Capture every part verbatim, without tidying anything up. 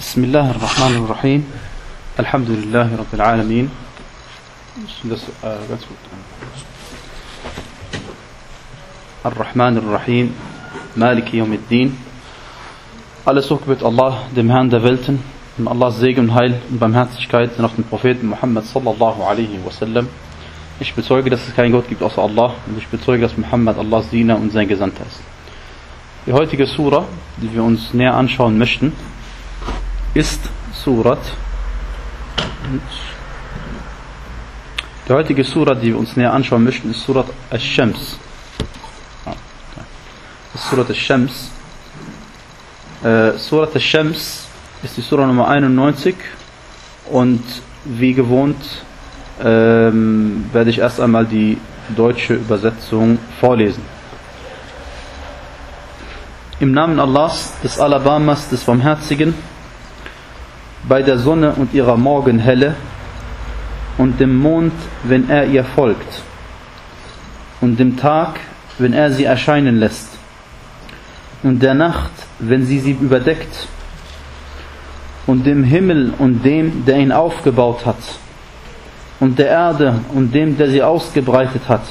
بسم الله الرحمن الرحيم الحمد لله رب العالمين الرحمن الرحيم مالك يوم الدين. Alles Lob gebührt Allah, dem Herrn der Welten, und Allahs Segen und Heil und Barmherzigkeit sind auf den Propheten Muhammad sallallahu alaihi wasallam. Ich bezeuge, dass es keinen Gott gibt außer Allah, und ich bezeuge, dass Muhammad Allahs Diener und sein Gesandter ist. Die heutige Sura, die wir uns näher anschauen möchten, ist Surat. Die heutige Sura, die wir uns näher anschauen möchten, ist Surat Ash-Shams. Das ist Surat Ash-Shams. Äh, Surat Ash-Shams ist die Sura Nummer einundneunzig und wie gewohnt ähm, werde ich erst einmal die deutsche Übersetzung vorlesen. Im Namen Allahs, des Alabamas, des Barmherzigen, bei der Sonne und ihrer Morgenhelle und dem Mond, wenn er ihr folgt, und dem Tag, wenn er sie erscheinen lässt, und der Nacht, wenn sie sie überdeckt, und dem Himmel und dem, der ihn aufgebaut hat, und der Erde und dem, der sie ausgebreitet hat,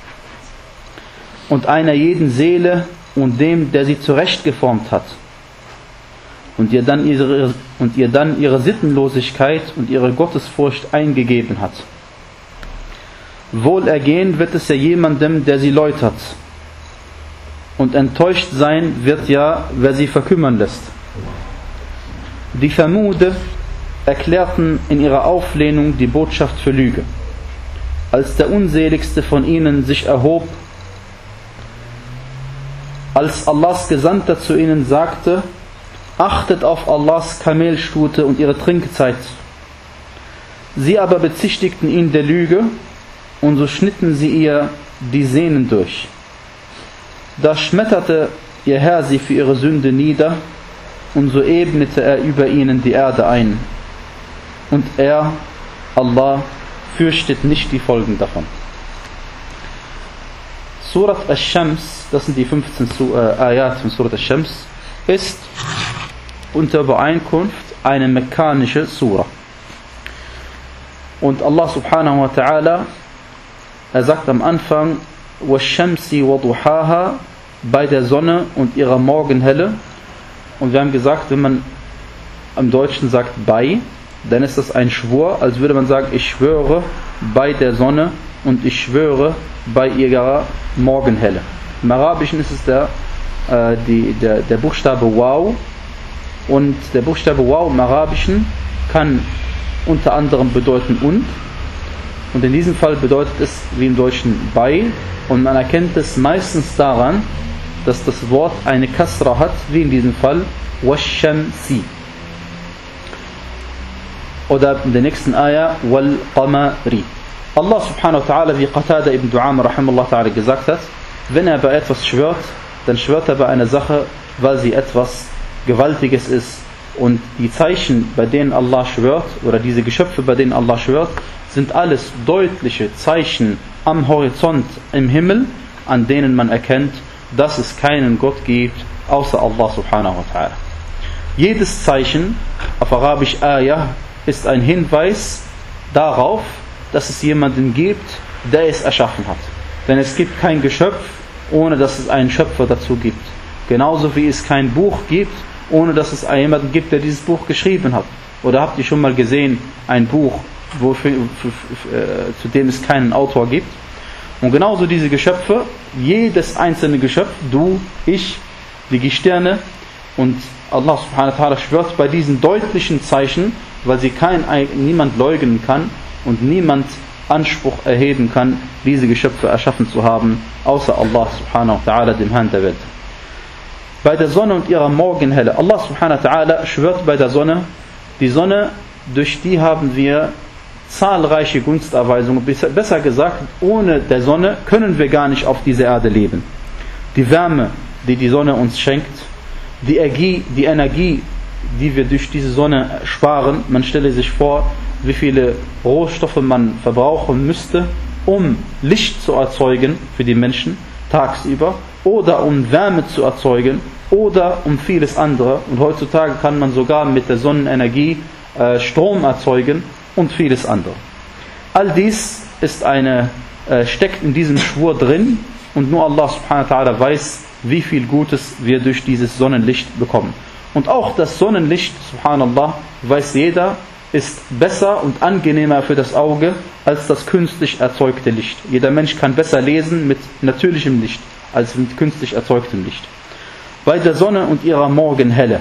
und einer jeden Seele und dem, der sie zurechtgeformt hat, und ihr dann ihre, und ihr dann ihre Sittenlosigkeit und ihre Gottesfurcht eingegeben hat. Wohlergehen wird es ja jemandem, der sie läutert, und enttäuscht sein wird ja, wer sie verkümmern lässt. Die Vermude erklärten in ihrer Auflehnung die Botschaft für Lüge. Als der unseligste von ihnen sich erhob, als Allahs Gesandter zu ihnen sagte: Achtet auf Allahs Kamelstute und ihre Trinkzeit. Sie aber bezichtigten ihn der Lüge, und so schnitten sie ihr die Sehnen durch. Da schmetterte ihr Herr sie für ihre Sünde nieder, und so ebnete er über ihnen die Erde ein. Und er, Allah, fürchtet nicht die Folgen davon. Surat Ash-Shams, das sind die fünfzehn Ayat von Surat Ash-Shams, ist unter Übereinkunft eine mekkanische Sura. Und Allah subhanahu wa ta'ala, er sagt am Anfang: وَالشَّمْسِ وَضُحَاهَا, bei der Sonne und ihrer Morgenhelle. Und wir haben gesagt, wenn man im Deutschen sagt bei, dann ist das ein Schwur, als würde man sagen: ich schwöre bei der Sonne und ich schwöre bei ihrer Morgenhelle. Im Arabischen ist es der, äh, die, der, der Buchstabe Waw. Und der Buchstabe Waw im Arabischen kann unter anderem bedeuten und. Und in diesem Fall bedeutet es wie im Deutschen bei. Und man erkennt es meistens daran, dass das Wort eine Kasra hat, wie in diesem Fall Wash-Shamsi. Oder in der nächsten Ayah Wal-Qamari. Allah subhanahu wa ta'ala, wie Qatada ibn Du'ama rahimahullah ta'ala gesagt hat, wenn er bei etwas schwört, dann schwört er bei einer Sache, weil sie etwas Gewaltiges ist. Und die Zeichen, bei denen Allah schwört, oder diese Geschöpfe, bei denen Allah schwört, sind alles deutliche Zeichen am Horizont im Himmel, an denen man erkennt, dass es keinen Gott gibt, außer Allah subhanahu wa ta'ala. Jedes Zeichen, auf Arabisch Ayah, ist ein Hinweis darauf, dass es jemanden gibt, der es erschaffen hat. Denn es gibt kein Geschöpf, ohne dass es einen Schöpfer dazu gibt. Genauso wie es kein Buch gibt, ohne dass es jemanden gibt, der dieses Buch geschrieben hat. Oder habt ihr schon mal gesehen, ein Buch, wofür, für, für, äh, zu dem es keinen Autor gibt? Und genauso diese Geschöpfe, jedes einzelne Geschöpf, du, ich, die Gestirne, und Allah subhanahu wa ta'ala schwört bei diesen deutlichen Zeichen, weil sie kein, niemand leugnen kann und niemand Anspruch erheben kann, diese Geschöpfe erschaffen zu haben, außer Allah subhanahu wa ta'ala, dem Herrn der Welt. Bei der Sonne und ihrer Morgenhelle. Allah subhanahu wa ta'ala schwört bei der Sonne. Die Sonne, durch die haben wir zahlreiche Gunsterweisungen. Besser gesagt, ohne der Sonne können wir gar nicht auf dieser Erde leben. Die Wärme, die die Sonne uns schenkt, die Energie, die Energie, die wir durch diese Sonne sparen. Man stelle sich vor, wie viele Rohstoffe man verbrauchen müsste, um Licht zu erzeugen für die Menschen tagsüber, oder um Wärme zu erzeugen oder um vieles andere. Und heutzutage kann man sogar mit der Sonnenenergie äh, Strom erzeugen und vieles andere. All dies ist eine, äh, steckt in diesem Schwur drin und nur Allah subhanahu wa ta'ala weiß, wie viel Gutes wir durch dieses Sonnenlicht bekommen. Und auch das Sonnenlicht, subhanallah, weiß jeder, ist besser und angenehmer für das Auge als das künstlich erzeugte Licht. Jeder Mensch kann besser lesen mit natürlichem Licht als mit künstlich erzeugtem Licht. Bei der Sonne und ihrer Morgenhelle,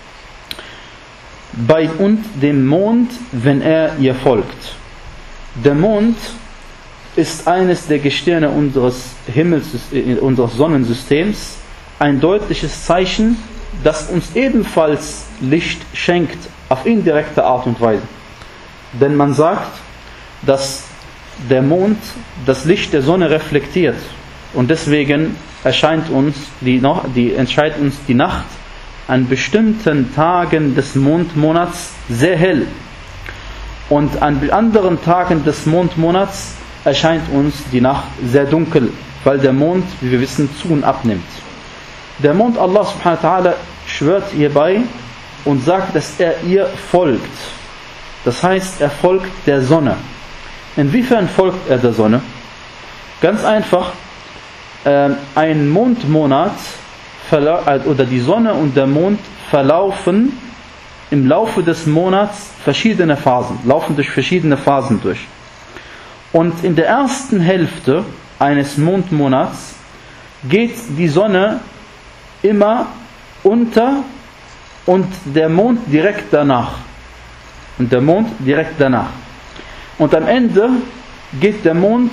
bei und dem Mond, wenn er ihr folgt. Der Mond ist eines der Gestirne unseres Himmels, unseres Sonnensystems, ein deutliches Zeichen, das uns ebenfalls Licht schenkt, auf indirekte Art und Weise. Denn man sagt, dass der Mond das Licht der Sonne reflektiert und deswegen erscheint uns die, die, erscheint uns die Nacht an bestimmten Tagen des Mondmonats sehr hell und an anderen Tagen des Mondmonats erscheint uns die Nacht sehr dunkel, weil der Mond, wie wir wissen, zu und abnimmt. Der Mond, Allah subhanahu wa ta'ala, schwört hierbei und sagt, dass er ihr folgt. Das heißt, er folgt der Sonne. Inwiefern folgt er der Sonne? Ganz einfach, äh, ein Mondmonat oder die Sonne und der Mond verlaufen im Laufe des Monats verschiedene Phasen, laufen durch verschiedene Phasen durch. Und in der ersten Hälfte eines Mondmonats geht die Sonne immer unter und der Mond direkt danach. Und der Mond direkt danach. Und am Ende geht der Mond,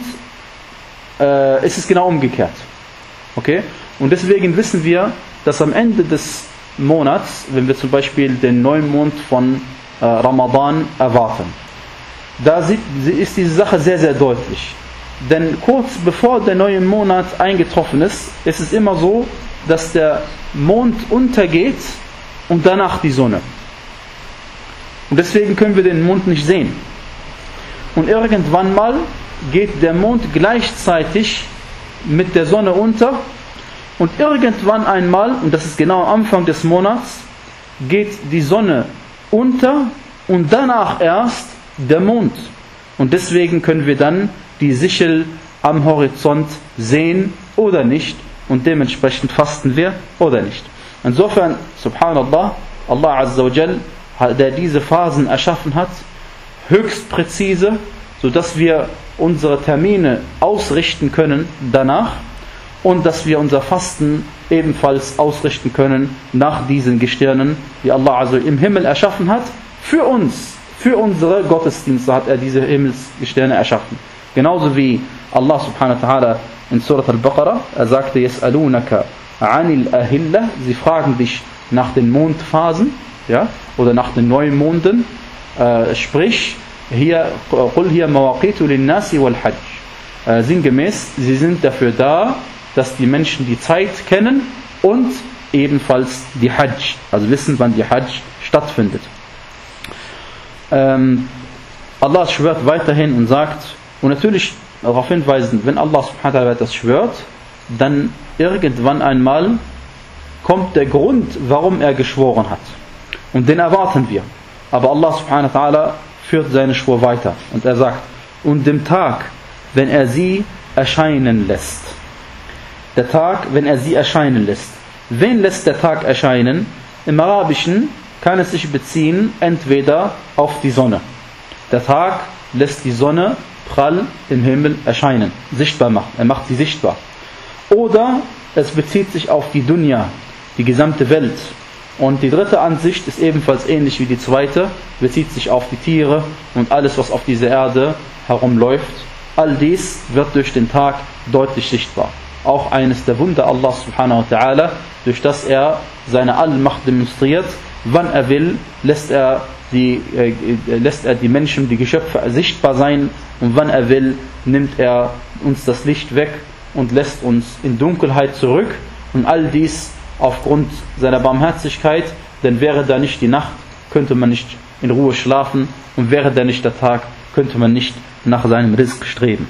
äh, ist es genau umgekehrt. Okay? Und deswegen wissen wir, dass am Ende des Monats, wenn wir zum Beispiel den Neumond von äh, Ramadan erwarten, da sieht, ist diese Sache sehr, sehr deutlich. Denn kurz bevor der neue Monat eingetroffen ist, ist es immer so, dass der Mond untergeht und danach die Sonne. Und deswegen können wir den Mond nicht sehen. Und irgendwann mal geht der Mond gleichzeitig mit der Sonne unter und irgendwann einmal, und das ist genau am Anfang des Monats, geht die Sonne unter und danach erst der Mond. Und deswegen können wir dann die Sichel am Horizont sehen oder nicht und dementsprechend fasten wir oder nicht. Insofern, subhanallah, Allah Azza wa Jal, der diese Phasen erschaffen hat, höchst präzise, sodass wir unsere Termine ausrichten können danach und dass wir unser Fasten ebenfalls ausrichten können nach diesen Gestirnen, die Allah also im Himmel erschaffen hat. Für uns, für unsere Gottesdienste hat er diese Himmelsgestirne erschaffen. Genauso wie Allah subhanahu wa ta'ala in Surat al-Baqarah, er sagte, Yas'alunaka anil ahilla, sie fragen dich nach den Mondphasen, ja, oder nach den Neumonden, äh, sprich, hier, qul hiya mawaqitu lin-nasi wal-hajj. Äh, sinngemäß, sie sind dafür da, dass die Menschen die Zeit kennen und ebenfalls die Hajj, also wissen, wann die Hajj stattfindet. Ähm, Allah schwört weiterhin und sagt, und natürlich darauf hinweisen, wenn Allah subhanahu wa ta'ala das schwört, dann irgendwann einmal kommt der Grund, warum er geschworen hat. Und den erwarten wir. Aber Allah subhanahu wa ta'ala führt seine Schwur weiter. Und er sagt, und dem Tag, wenn er sie erscheinen lässt. Der Tag, wenn er sie erscheinen lässt. Wen lässt der Tag erscheinen? Im Arabischen kann es sich beziehen entweder auf die Sonne. Der Tag lässt die Sonne prall im Himmel erscheinen, sichtbar machen. Er macht sie sichtbar. Oder es bezieht sich auf die Dunya, die gesamte Welt. Und die dritte Ansicht ist ebenfalls ähnlich wie die zweite, bezieht sich auf die Tiere und alles, was auf dieser Erde herumläuft. All dies wird durch den Tag deutlich sichtbar. Auch eines der Wunder Allah subhanahu wa ta'ala, durch das er seine Allmacht demonstriert. Wann er will, lässt er die, äh, lässt er die Menschen, die Geschöpfe sichtbar sein, und wann er will, nimmt er uns das Licht weg und lässt uns in Dunkelheit zurück. Und all dies aufgrund seiner Barmherzigkeit, denn wäre da nicht die Nacht, könnte man nicht in Ruhe schlafen, und wäre da nicht der Tag, könnte man nicht nach seinem Rizq streben.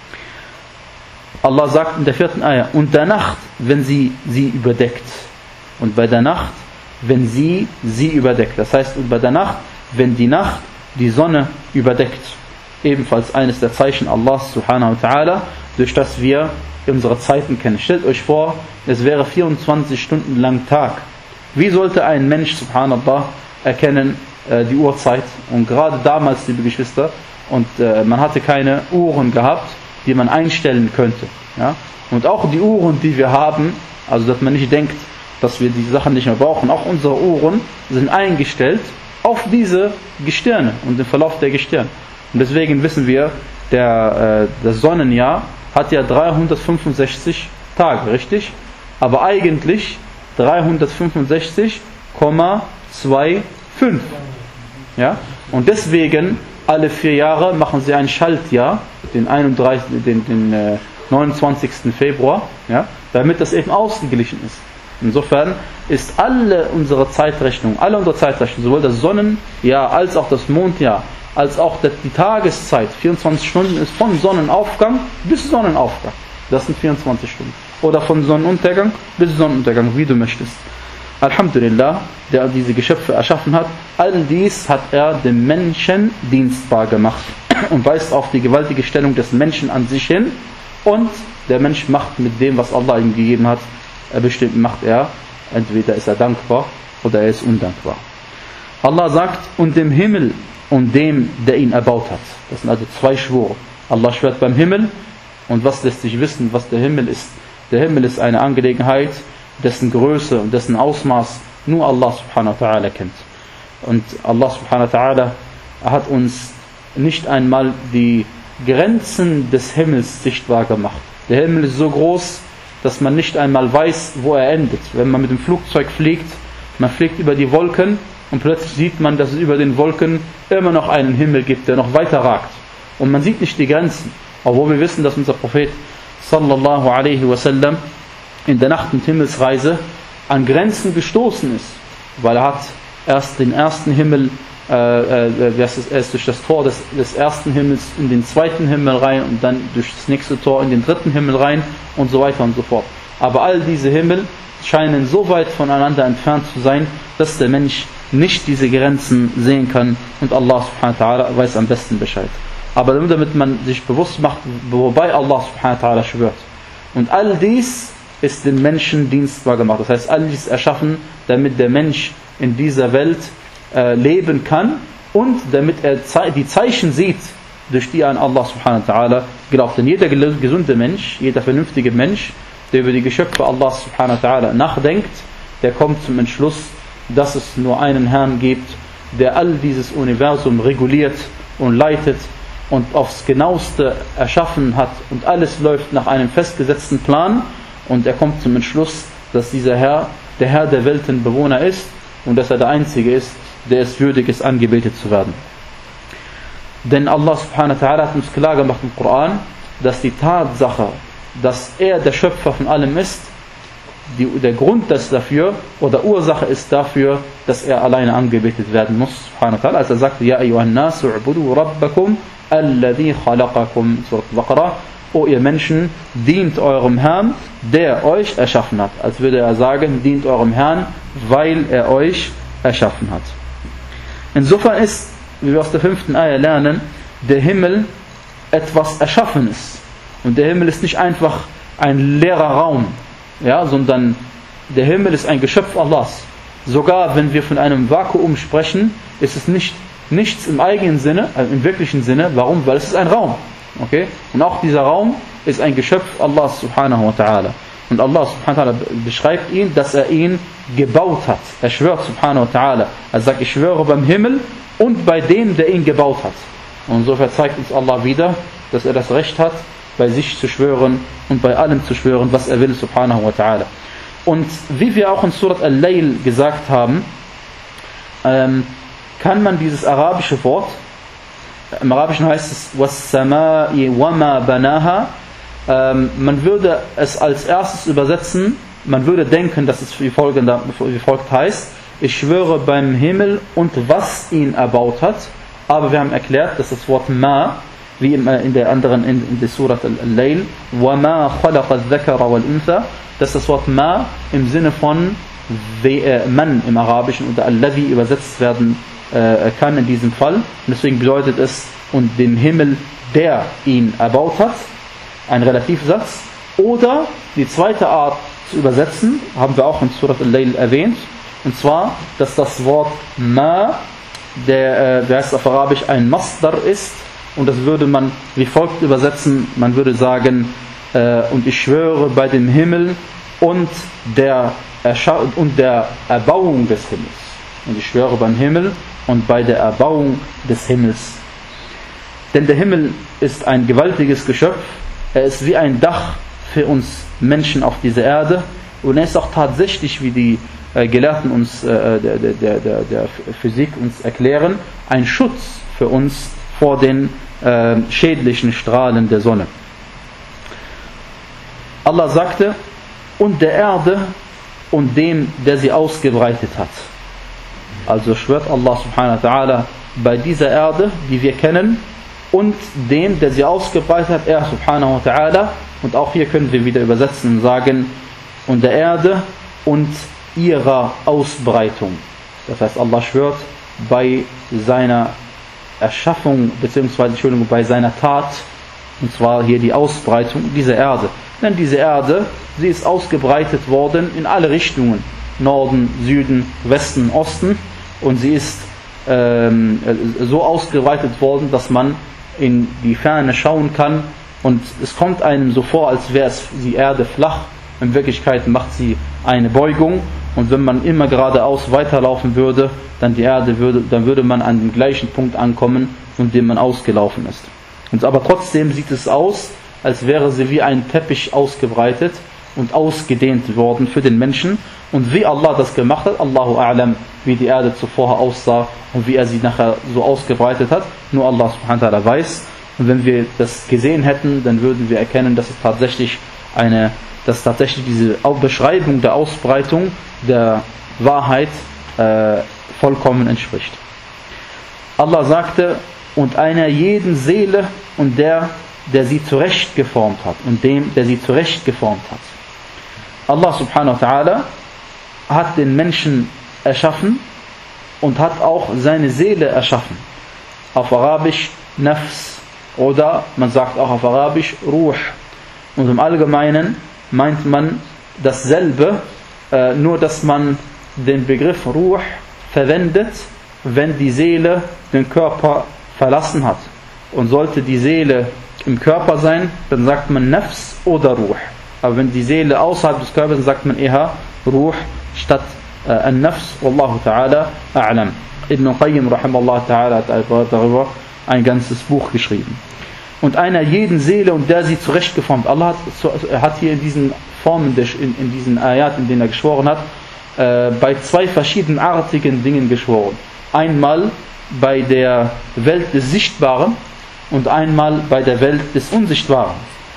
Allah sagt in der vierten Ayah, und der Nacht, wenn sie sie überdeckt. und bei der Nacht, wenn sie sie überdeckt. Das heißt, und bei der Nacht, wenn die Nacht die Sonne überdeckt. Ebenfalls eines der Zeichen Allahs subhanahu wa ta'ala, durch das wir unsere Zeiten kennen. Stellt euch vor, es wäre vierundzwanzig Stunden lang Tag. Wie sollte ein Mensch, subhanallah, erkennen äh, die Uhrzeit? Und gerade damals, liebe Geschwister, und äh, man hatte keine Uhren gehabt, die man einstellen könnte. Ja? Und auch die Uhren, die wir haben, also dass man nicht denkt, dass wir diese Sachen nicht mehr brauchen, auch unsere Uhren sind eingestellt auf diese Gestirne und den Verlauf der Gestirne. Und deswegen wissen wir, der, äh, das Sonnenjahr hat ja dreihundertfünfundsechzig Tage, richtig? Aber eigentlich dreihundertfünfundsechzig Komma fünfundzwanzig. Ja? Und deswegen alle vier Jahre machen sie ein Schaltjahr, den, einunddreißigsten, den, den äh, neunundzwanzigsten Februar, ja? Damit das eben ausgeglichen ist. Insofern ist alle unsere Zeitrechnung, alle unsere Zeitrechnung, sowohl das Sonnenjahr als auch das Mondjahr, als auch die Tageszeit, vierundzwanzig Stunden ist von Sonnenaufgang bis Sonnenaufgang. Das sind vierundzwanzig Stunden. Oder von Sonnenuntergang bis Sonnenuntergang, wie du möchtest. Alhamdulillah, der diese Geschöpfe erschaffen hat, all dies hat er dem Menschen dienstbar gemacht und weist auf die gewaltige Stellung des Menschen an sich hin. Und der Mensch macht mit dem, was Allah ihm gegeben hat, bestimmt macht er, entweder ist er dankbar oder er ist undankbar. Allah sagt, und dem Himmel und dem, der ihn erbaut hat. Das sind also zwei Schwore. Allah schwört beim Himmel, und was lässt sich wissen, was der Himmel ist? Der Himmel ist eine Angelegenheit, dessen Größe und dessen Ausmaß nur Allah subhanahu wa ta'ala kennt. Und Allah subhanahu wa ta'ala hat uns nicht einmal die Grenzen des Himmels sichtbar gemacht. Der Himmel ist so groß, dass man nicht einmal weiß, wo er endet. Wenn man mit dem Flugzeug fliegt, man fliegt über die Wolken und plötzlich sieht man, dass es über den Wolken immer noch einen Himmel gibt, der noch weiter ragt. Und man sieht nicht die Grenzen, obwohl wir wissen, dass unser Prophet sallallahu alaihi wasallam in der Nacht- und Himmelsreise an Grenzen gestoßen ist, weil er hat erst den ersten Himmel, äh, äh, er ist durch das Tor des, des ersten Himmels in den zweiten Himmel rein und dann durch das nächste Tor in den dritten Himmel rein und so weiter und so fort. Aber all diese Himmel scheinen so weit voneinander entfernt zu sein, dass der Mensch nicht diese Grenzen sehen kann, und Allah subhanahu wa ta'ala weiß am besten Bescheid. Aber nur damit man sich bewusst macht, wobei Allah subhanahu wa ta'ala schwört. Und all dies ist dem Menschen dienstbar gemacht. Das heißt, all dies erschaffen, damit der Mensch in dieser Welt äh, leben kann und damit er ze- die Zeichen sieht, durch die er an Allah subhanahu wa ta'ala glaubt. Denn jeder gesunde Mensch, jeder vernünftige Mensch, der über die Geschöpfe Allah subhanahu wa ta'ala nachdenkt, der kommt zum Entschluss, dass es nur einen Herrn gibt, der all dieses Universum reguliert und leitet und aufs Genaueste erschaffen hat, und alles läuft nach einem festgesetzten Plan, und er kommt zum Entschluss, dass dieser Herr der Herr der Weltenbewohner ist und dass er der Einzige ist, der es würdig ist, angebetet zu werden. Denn Allah subhanahu wa ta'ala hat uns klar gemacht im Koran, dass die Tatsache, dass er der Schöpfer von allem ist, die, der Grund ist dafür, oder Ursache ist dafür, dass er alleine angebetet werden muss, subhanahu wa ta'ala. Als er sagt, Ja ayyuhan nasu u'budu rabbakum alladhi khalaqakum, Surat Al-Baqarah, O ihr Menschen, dient eurem Herrn, der euch erschaffen hat. Als würde er sagen, dient eurem Herrn, weil er euch erschaffen hat. Insofern ist, wie wir aus der fünften Ayah lernen, der Himmel etwas Erschaffenes. Und der Himmel ist nicht einfach ein leerer Raum, ja, sondern der Himmel ist ein Geschöpf Allahs. Sogar wenn wir von einem Vakuum sprechen, ist es nicht nichts im eigenen Sinne, also im wirklichen Sinne. Warum? Weil es ist ein Raum. Okay? Und auch dieser Raum ist ein Geschöpf Allahs subhanahu wa ta'ala. Und Allah subhanahu wa ta'ala beschreibt ihn, dass er ihn gebaut hat. Er schwört subhanahu wa ta'ala. Er sagt, ich schwöre beim Himmel und bei dem, der ihn gebaut hat. Und insofern zeigt uns Allah wieder, dass er das Recht hat, bei sich zu schwören und bei allem zu schwören, was er will, subhanahu wa ta'ala. Und wie wir auch in Surat Al-Layl gesagt haben, ähm, kann man dieses arabische Wort, im Arabischen heißt es وَالسَّمَاءِ وَمَا بَنَاهَا, ähm, man würde es als erstes übersetzen, man würde denken, dass es wie, folgende, wie folgt heißt, ich schwöre beim Himmel und was ihn erbaut hat, aber wir haben erklärt, dass das Wort ma, wie in der anderen, in, in der Surat Al-Layl, وَمَا خَلَقَ الذَّكَرَ وَالْأُنْثَى, dass das Wort ma im Sinne von man im Arabischen oder alladhi übersetzt werden äh, kann in diesem Fall. Und deswegen bedeutet es, und den Himmel, der ihn erbaut hat, ein Relativsatz. Oder die zweite Art zu übersetzen, haben wir auch in Surat Al-Layl erwähnt, und zwar, dass das Wort ma, der, äh, wie heißt es auf Arabisch, ein Masdar ist, und das würde man wie folgt übersetzen, man würde sagen, äh, und ich schwöre bei dem Himmel und der, Erscha- und der Erbauung des Himmels. Und ich schwöre beim Himmel und bei der Erbauung des Himmels. Denn der Himmel ist ein gewaltiges Geschöpf, er ist wie ein Dach für uns Menschen auf dieser Erde, und er ist auch tatsächlich, wie die äh, Gelehrten uns, äh, der, der, der, der Physik uns erklären, ein Schutz für uns vor den äh, schädlichen Strahlen der Sonne. Allah sagte, und der Erde und dem, der sie ausgebreitet hat. Also schwört Allah subhanahu wa ta'ala bei dieser Erde, die wir kennen, und dem, der sie ausgebreitet hat, er subhanahu wa ta'ala. Und auch hier können wir wieder übersetzen und sagen, und der Erde und ihrer Ausbreitung. Das heißt, Allah schwört bei seiner Erschaffung, beziehungsweise Entschuldigung, bei seiner Tat, und zwar hier die Ausbreitung dieser Erde. Denn diese Erde, sie ist ausgebreitet worden in alle Richtungen, Norden, Süden, Westen, Osten, und sie ist ähm, so ausgebreitet worden, dass man in die Ferne schauen kann, und es kommt einem so vor, als wäre es die Erde flach. In Wirklichkeit macht sie eine Beugung, und wenn man immer geradeaus weiterlaufen würde, dann die Erde würde, dann würde man an dem gleichen Punkt ankommen, von dem man ausgelaufen ist. Und aber trotzdem sieht es aus, als wäre sie wie ein Teppich ausgebreitet und ausgedehnt worden für den Menschen. Und wie Allah das gemacht hat, Allahu a'lam, wie die Erde zuvor aussah und wie er sie nachher so ausgebreitet hat, nur Allah subhanahu wa ta'ala weiß. Und wenn wir das gesehen hätten, dann würden wir erkennen, dass es tatsächlich eine, dass tatsächlich diese Beschreibung der Ausbreitung der Wahrheit äh, vollkommen entspricht. Allah sagte, und einer jeden Seele und der, der sie zurecht geformt hat, und dem, der sie zurecht geformt hat. Allah subhanahu wa ta'ala hat den Menschen erschaffen und hat auch seine Seele erschaffen. Auf Arabisch Nafs, oder man sagt auch auf Arabisch Ruh. Und im Allgemeinen meint man dasselbe, äh, nur dass man den Begriff Ruh verwendet, wenn die Seele den Körper verlassen hat. Und sollte die Seele im Körper sein, dann sagt man Nafs oder Ruh. Aber wenn die Seele außerhalb des Körpers ist, sagt man eher Ruh statt äh, An-Nafs. Wallahu ta'ala a'lam. Ibn Qayyim rahimahullah ta'ala hat darüber ein ganzes Buch geschrieben. Und einer jeden Seele und der sie zurechtgeformt. Allah hat, hat hier in diesen Formen, in, in diesen Ayat, in denen er geschworen hat, äh, bei zwei verschiedenartigen Dingen geschworen. Einmal bei der Welt des Sichtbaren und einmal bei der Welt des Unsichtbaren.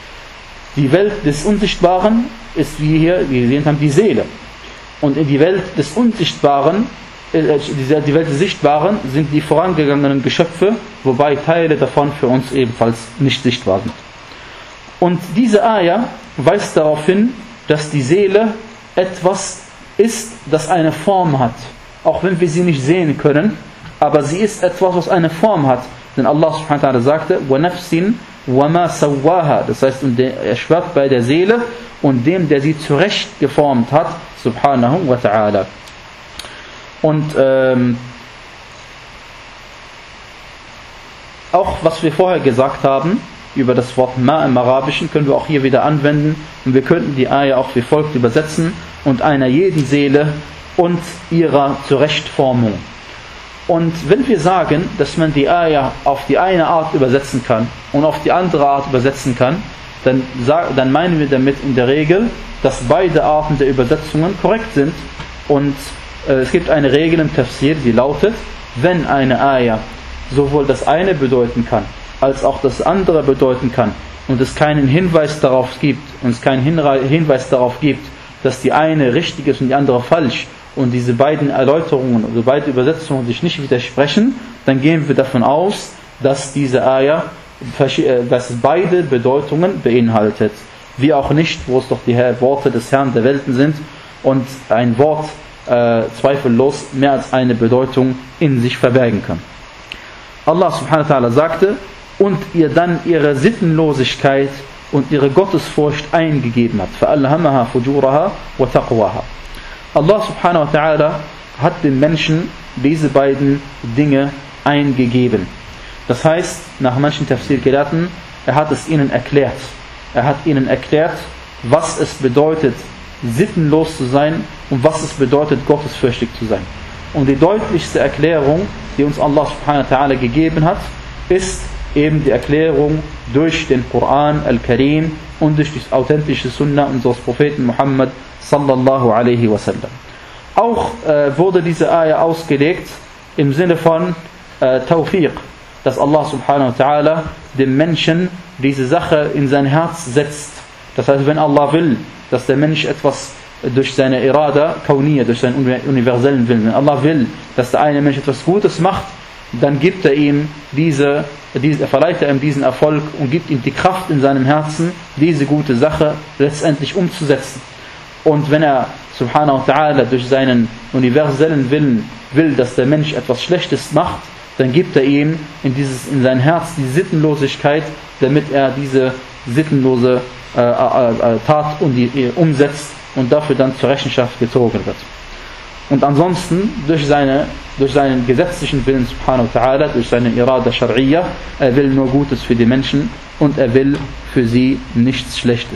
Die Welt des Unsichtbaren ist, wie hier wie wir gesehen haben, die Seele. Und in die Welt des Unsichtbaren, äh, die Welt des Sichtbaren sind die vorangegangenen Geschöpfe, wobei Teile davon für uns ebenfalls nicht sichtbar sind. Und diese Ayah weist darauf hin, dass die Seele etwas ist, das eine Form hat. Auch wenn wir sie nicht sehen können, aber sie ist etwas, was eine Form hat. Denn Allah subhanahu wa ta'ala sagte, وَنَفْسٍ وَمَا سَوَّاهَا. Das heißt, er schwört bei der Seele und dem, der sie zurecht geformt hat, subhanahu wa ta'ala. Und ähm, auch was wir vorher gesagt haben, über das Wort Ma im Arabischen, können wir auch hier wieder anwenden. Und wir könnten die Ayah auch wie folgt übersetzen: und einer jeden Seele und ihrer Zurechtformung. Und wenn wir sagen, dass man die Ayah auf die eine Art übersetzen kann und auf die andere Art übersetzen kann, dann, dann meinen wir damit in der Regel, dass beide Arten der Übersetzungen korrekt sind. Und äh, es gibt eine Regel im Tafsir, die lautet, wenn eine Ayah sowohl das eine bedeuten kann, als auch das andere bedeuten kann und es keinen Hinweis darauf gibt, und es keinen Hinweis darauf gibt, dass die eine richtig ist und die andere falsch, und diese beiden Erläuterungen oder beide Übersetzungen sich nicht widersprechen, dann gehen wir davon aus, dass diese Ayah dass beide Bedeutungen beinhaltet. Wie auch nicht, wo es doch die Worte des Herrn der Welten sind, und ein Wort äh, zweifellos mehr als eine Bedeutung in sich verbergen kann. Allah subhanahu wa ta'ala sagte, und ihr dann ihre Sittenlosigkeit und ihre Gottesfurcht eingegeben hat. فَأَلْهَمَهَا فُجُورَهَا وَتَقْوَاهَا. Allah subhanahu wa ta'ala hat den Menschen diese beiden Dinge eingegeben. Das heißt, nach manchen Tafsir-Gelehrten, er hat es ihnen erklärt. Er hat ihnen erklärt, was es bedeutet, sittenlos zu sein und was es bedeutet, gottesfürchtig zu sein. Und die deutlichste Erklärung, die uns Allah subhanahu wa ta'ala gegeben hat, ist eben die Erklärung durch den Koran al-Karim und durch die authentische Sunna unseres Propheten Muhammad sallallahu alaihi wasallam. Auch äh, wurde diese Ayah ausgelegt im Sinne von äh, Tawfiq, dass Allah subhanahu wa ta'ala dem Menschen diese Sache in sein Herz setzt. Das heißt, wenn Allah will, dass der Mensch etwas durch seine Irada, Kauniyya, durch seinen universellen Willen, wenn Allah will, dass der eine Mensch etwas Gutes macht, dann gibt er ihm diese, diese, verleiht er ihm diesen Erfolg und gibt ihm die Kraft in seinem Herzen, diese gute Sache letztendlich umzusetzen. Und wenn er subhanahu wa ta'ala durch seinen universellen Willen will, dass der Mensch etwas Schlechtes macht, dann gibt er ihm in, dieses, in sein Herz die Sittenlosigkeit, damit er diese sittenlose äh, äh, Tat und die, äh, umsetzt und dafür dann zur Rechenschaft gezogen wird. Und ansonsten durch, seine, durch seinen gesetzlichen Willen subhanahu wa ta'ala, durch seine Irada Shar'iyya, er will nur Gutes für die Menschen und er will für sie nichts Schlechtes.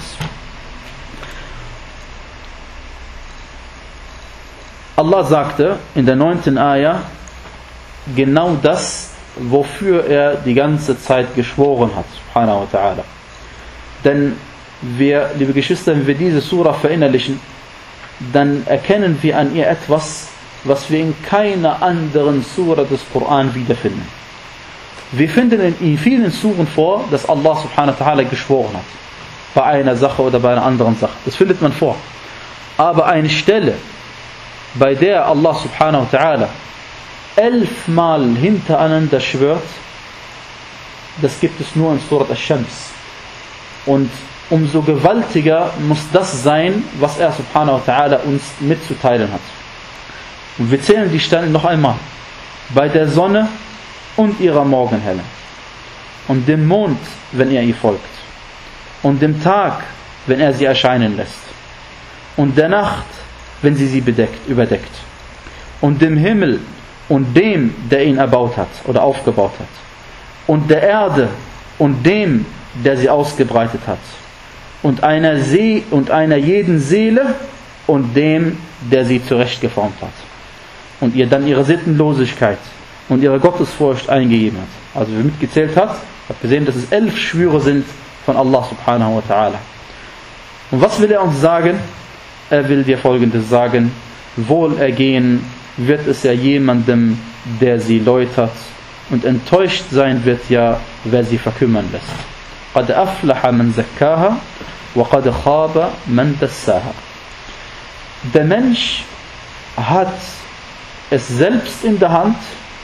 Allah sagte in der neunten Ayah genau das, wofür er die ganze Zeit geschworen hat, subhanahu wa ta'ala. Denn wir, liebe Geschwister, wenn wir diese Surah verinnerlichen, dann erkennen wir an ihr etwas, was wir in keiner anderen Surah des Koran wiederfinden. Wir finden in vielen Suren vor, dass Allah subhanahu wa ta'ala geschworen hat. Bei einer Sache oder bei einer anderen Sache. Das findet man vor. Aber eine Stelle, bei der Allah subhanahu wa ta'ala elfmal hintereinander schwört, das gibt es nur in Surat Ash-Shams. Und umso gewaltiger muss das sein, was er subhanahu wa ta'ala uns mitzuteilen hat. Und wir zählen die Stellen noch einmal. Bei der Sonne und ihrer Morgenhelle. Und dem Mond, wenn er ihr folgt. Und dem Tag, wenn er sie erscheinen lässt. Und der Nacht, wenn sie sie bedeckt, überdeckt. Und dem Himmel und dem, der ihn erbaut hat oder aufgebaut hat. Und der Erde und dem, der sie ausgebreitet hat. Und einer See und einer jeden Seele und dem, der sie zurechtgeformt hat. Und ihr dann ihre Sittenlosigkeit und ihre Gottesfurcht eingegeben hat. Also wer mitgezählt hat, hat gesehen, dass es elf Schwüre sind von Allah subhanahu wa ta'ala. Und was will er uns sagen? Er will dir Folgendes sagen: Wohlergehen wird es ja jemandem, der sie läutert, und enttäuscht sein wird ja, wer sie verkümmern lässt. قَدْ أَفْلَحَ مَنْ زَكَّاهَا وَقَدْ خَابَ مَنْ دَسَّاهَا. Der Mensch hat es selbst in der Hand,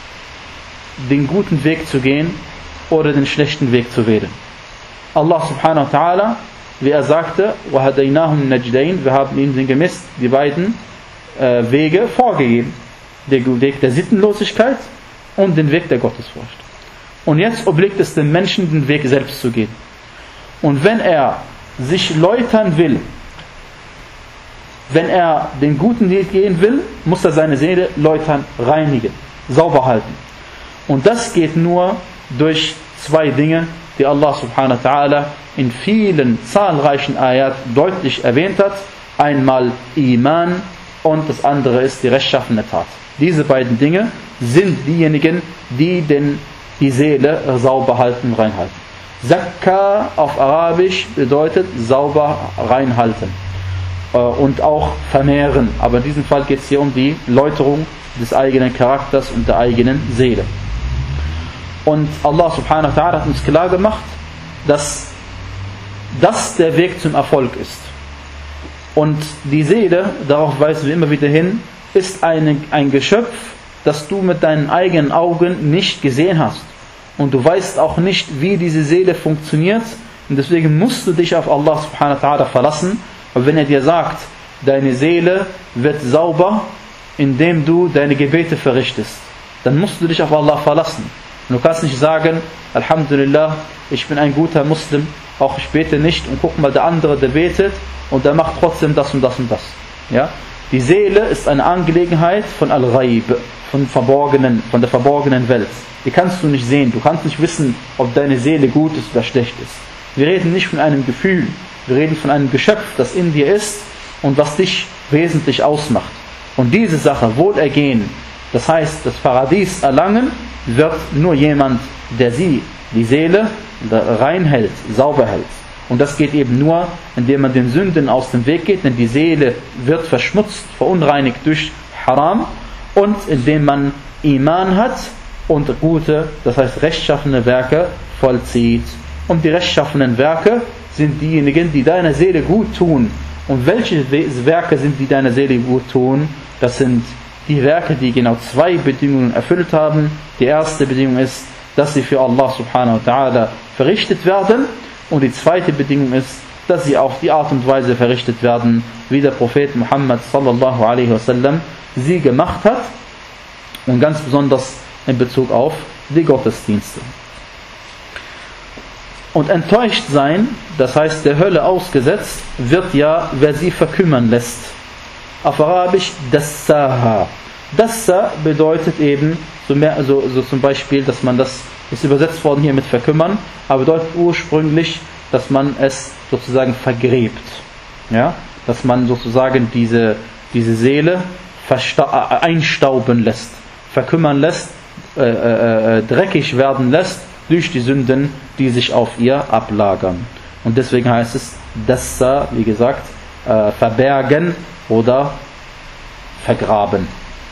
den guten Weg zu gehen oder den schlechten Weg zu wählen. Allah subhanahu wa ta'ala, wie er sagte, وَهَدَيْنَاهُمْ نَجْدَيْنِ, wir haben ihnen gemäß die beiden äh, Wege vorgegeben. Den Weg der Sittenlosigkeit und den Weg der Gottesfurcht. Und jetzt obliegt es dem Menschen, den Weg selbst zu gehen. Und wenn er sich läutern will, wenn er den guten Weg gehen will, muss er seine Seele läutern, reinigen, sauber halten. Und das geht nur durch zwei Dinge, die Allah subhanahu wa ta'ala in vielen zahlreichen Ayat deutlich erwähnt hat. Einmal Iman und das andere ist die rechtschaffene Tat. Diese beiden Dinge sind diejenigen, die den, die Seele sauber halten, reinhalten. Zakka auf Arabisch bedeutet sauber reinhalten und auch vermehren. Aber in diesem Fall geht es hier um die Läuterung des eigenen Charakters und der eigenen Seele. Und Allah subhanahu wa ta'ala hat uns klar gemacht, dass das der Weg zum Erfolg ist. Und die Seele, darauf weisen wir immer wieder hin, ist eine, ein Geschöpf, das du mit deinen eigenen Augen nicht gesehen hast. Und du weißt auch nicht, wie diese Seele funktioniert. Und deswegen musst du dich auf Allah subhanahu wa ta'ala verlassen. Und wenn er dir sagt, deine Seele wird sauber, indem du deine Gebete verrichtest, dann musst du dich auf Allah verlassen. Und du kannst nicht sagen, Alhamdulillah, ich bin ein guter Muslim, auch ich bete nicht und guck mal, der andere, der betet und der macht trotzdem das und das und das. Ja? Die Seele ist eine Angelegenheit von Al-Ghaib, von verborgenen, von der verborgenen Welt. Die kannst du nicht sehen, du kannst nicht wissen, ob deine Seele gut ist oder schlecht ist. Wir reden nicht von einem Gefühl, wir reden von einem Geschöpf, das in dir ist und was dich wesentlich ausmacht. Und diese Sache, Wohlergehen, das heißt, das Paradies erlangen, wird nur jemand, der sie, die Seele, rein hält, sauber hält. Und das geht eben nur, indem man den Sünden aus dem Weg geht, denn die Seele wird verschmutzt, verunreinigt durch Haram, und indem man Iman hat und gute, das heißt rechtschaffene Werke vollzieht. Und die rechtschaffenen Werke sind diejenigen, die deiner Seele gut tun. Und welche Werke sind, die deiner Seele gut tun? Das sind die Werke, die genau zwei Bedingungen erfüllt haben. Die erste Bedingung ist, dass sie für Allah subhanahu wa ta'ala verrichtet werden. Und die zweite Bedingung ist, dass sie auf die Art und Weise verrichtet werden, wie der Prophet Muhammad sallallahu alaihi wasallam sie gemacht hat. Und ganz besonders in Bezug auf die Gottesdienste. Und enttäuscht sein, das heißt der Hölle ausgesetzt, wird ja, wer sie verkümmern lässt. Auf Arabisch Dassaha. Dassa bedeutet eben, so, mehr, so, so zum Beispiel, dass man das, ist übersetzt worden hier mit verkümmern, aber bedeutet ursprünglich, dass man es sozusagen vergräbt. Ja? Dass man sozusagen diese, diese Seele einstauben lässt, verkümmern lässt, äh, äh, dreckig werden lässt, durch die Sünden, die sich auf ihr ablagern. Und deswegen heißt es Dassa, wie gesagt, äh, verbergen oder vergraben.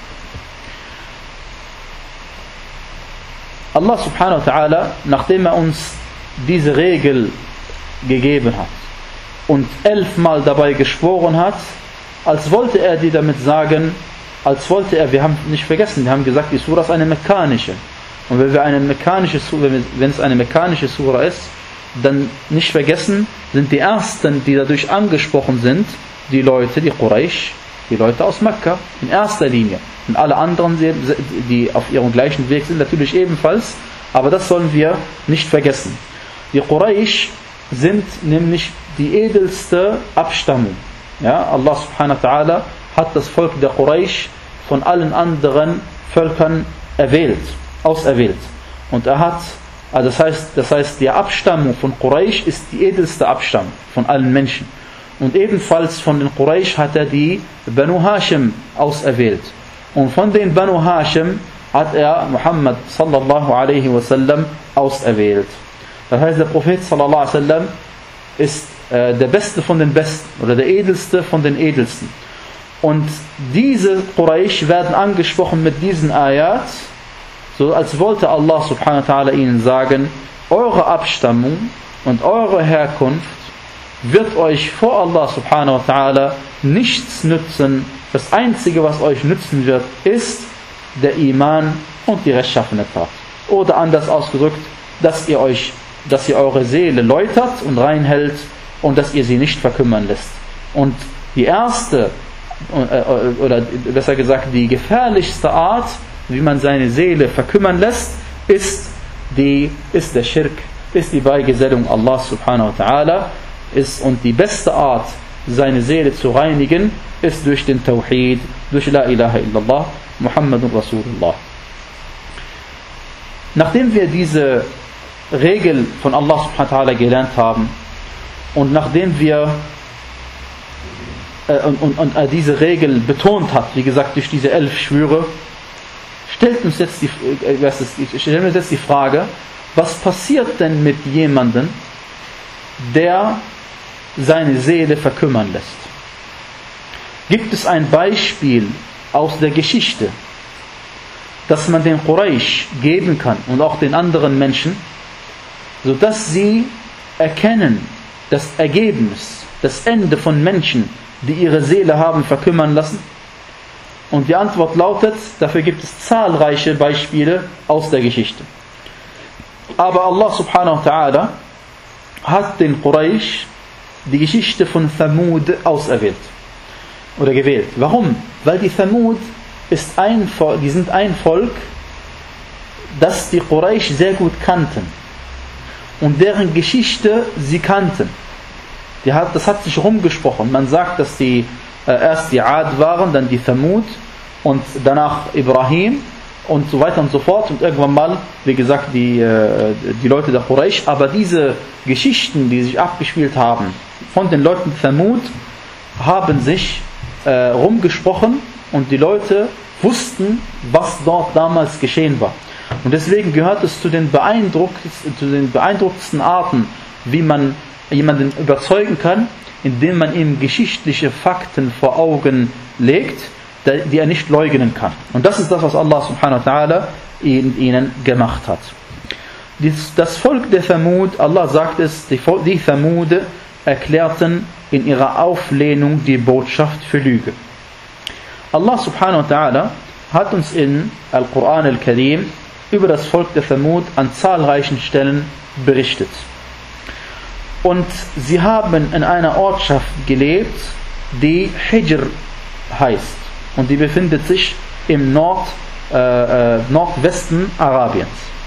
Allah subhanahu wa ta'ala, nachdem er uns diese Regel gegeben hat und elfmal dabei geschworen hat, als wollte er die damit sagen, als wollte er, wir haben nicht vergessen, wir haben gesagt, die Sura ist eine mekkanische. Und wenn wir eine mechanische Sura, wenn es eine mechanische Sura ist, dann nicht vergessen, sind die ersten, die dadurch angesprochen sind, die Leute, die Quraysh, die Leute aus Mekka, in erster Linie. Und alle anderen, die auf ihrem gleichen Weg sind, natürlich ebenfalls, aber das sollen wir nicht vergessen. Die Quraysh sind nämlich die edelste Abstammung. Ja, Allah subhanahu wa ta'ala hat das Volk der Quraysh von allen anderen Völkern erwählt, auserwählt. Und er hat, also das heißt, das heißt, die Abstammung von Quraysh ist die edelste Abstammung von allen Menschen. Und ebenfalls von den Quraysh hat er die Banu Hashim auserwählt. Und von den Banu Hashim hat er Muhammad sallallahu alaihi wasallam auserwählt. Das heißt, der Prophet sallallahu alaihi wasallam ist äh, der Beste von den Besten oder der Edelste von den Edelsten. Und diese Quraysh werden angesprochen mit diesen Ayat, so als wollte Allah subhanahu wa ta'ala ihnen sagen, eure Abstammung und eure Herkunft wird euch vor Allah subhanahu wa ta'ala nichts nützen. Das Einzige, was euch nützen wird, ist der Iman und die rechtschaffene Tat. Oder anders ausgedrückt, dass ihr euch, dass ihr eure Seele läutert und reinhält und dass ihr sie nicht verkümmern lässt. Und die erste, oder besser gesagt, die gefährlichste Art, wie man seine Seele verkümmern lässt, ist, die, ist der Schirk, ist die Beigesellung Allah subhanahu wa ta'ala, ist, und die beste Art, seine Seele zu reinigen, ist durch den Tawhid, durch La ilaha illallah, Muhammadun Rasulullah. Nachdem wir diese Regel von Allah subhanahu wa ta'ala gelernt haben und nachdem wir äh, und, und, und äh, diese Regel betont hat, wie gesagt, durch diese elf Schwüre, stellt uns jetzt die, äh, stellen wir uns jetzt die Frage, was passiert denn mit jemandem, der seine Seele verkümmern lässt? Gibt es ein Beispiel aus der Geschichte, das man den Quraysh geben kann und auch den anderen Menschen, sodass sie erkennen, das Ergebnis, das Ende von Menschen, die ihre Seele haben verkümmern lassen? Und die Antwort lautet, dafür gibt es zahlreiche Beispiele aus der Geschichte. Aber Allah subhanahu wa ta'ala hat den Quraysh die Geschichte von Thamud auserwählt oder gewählt. Warum? Weil die Thamud ist ein Volk, die sind ein Volk, das die Quraysh sehr gut kannten und deren Geschichte sie kannten. Die hat, das hat sich rumgesprochen. Man sagt, dass die äh, erst die Ad waren, dann die Thamud und danach Ibrahim und so weiter und so fort und irgendwann mal, wie gesagt, die, äh, die Leute der Quraysh. Aber diese Geschichten, die sich abgespielt haben von den Leuten Thamud, haben sich äh, rumgesprochen und die Leute wussten, was dort damals geschehen war. Und deswegen gehört es zu den beeindruckendsten, zu den beeindruckendsten Arten, wie man jemanden überzeugen kann, indem man ihm geschichtliche Fakten vor Augen legt, die er nicht leugnen kann. Und das ist das, was Allah subhanahu wa ta'ala ihnen gemacht hat. Das Volk der Thamud, Allah sagt es, die Thamud erklärten in ihrer Auflehnung die Botschaft für Lüge. Allah subhanahu wa ta'ala hat uns in Al-Quran al-Karim über das Volk der Thamud an zahlreichen Stellen berichtet. Und sie haben in einer Ortschaft gelebt, die Hijr heißt. Und die befindet sich im Nord, äh, äh, Nordwesten Arabiens.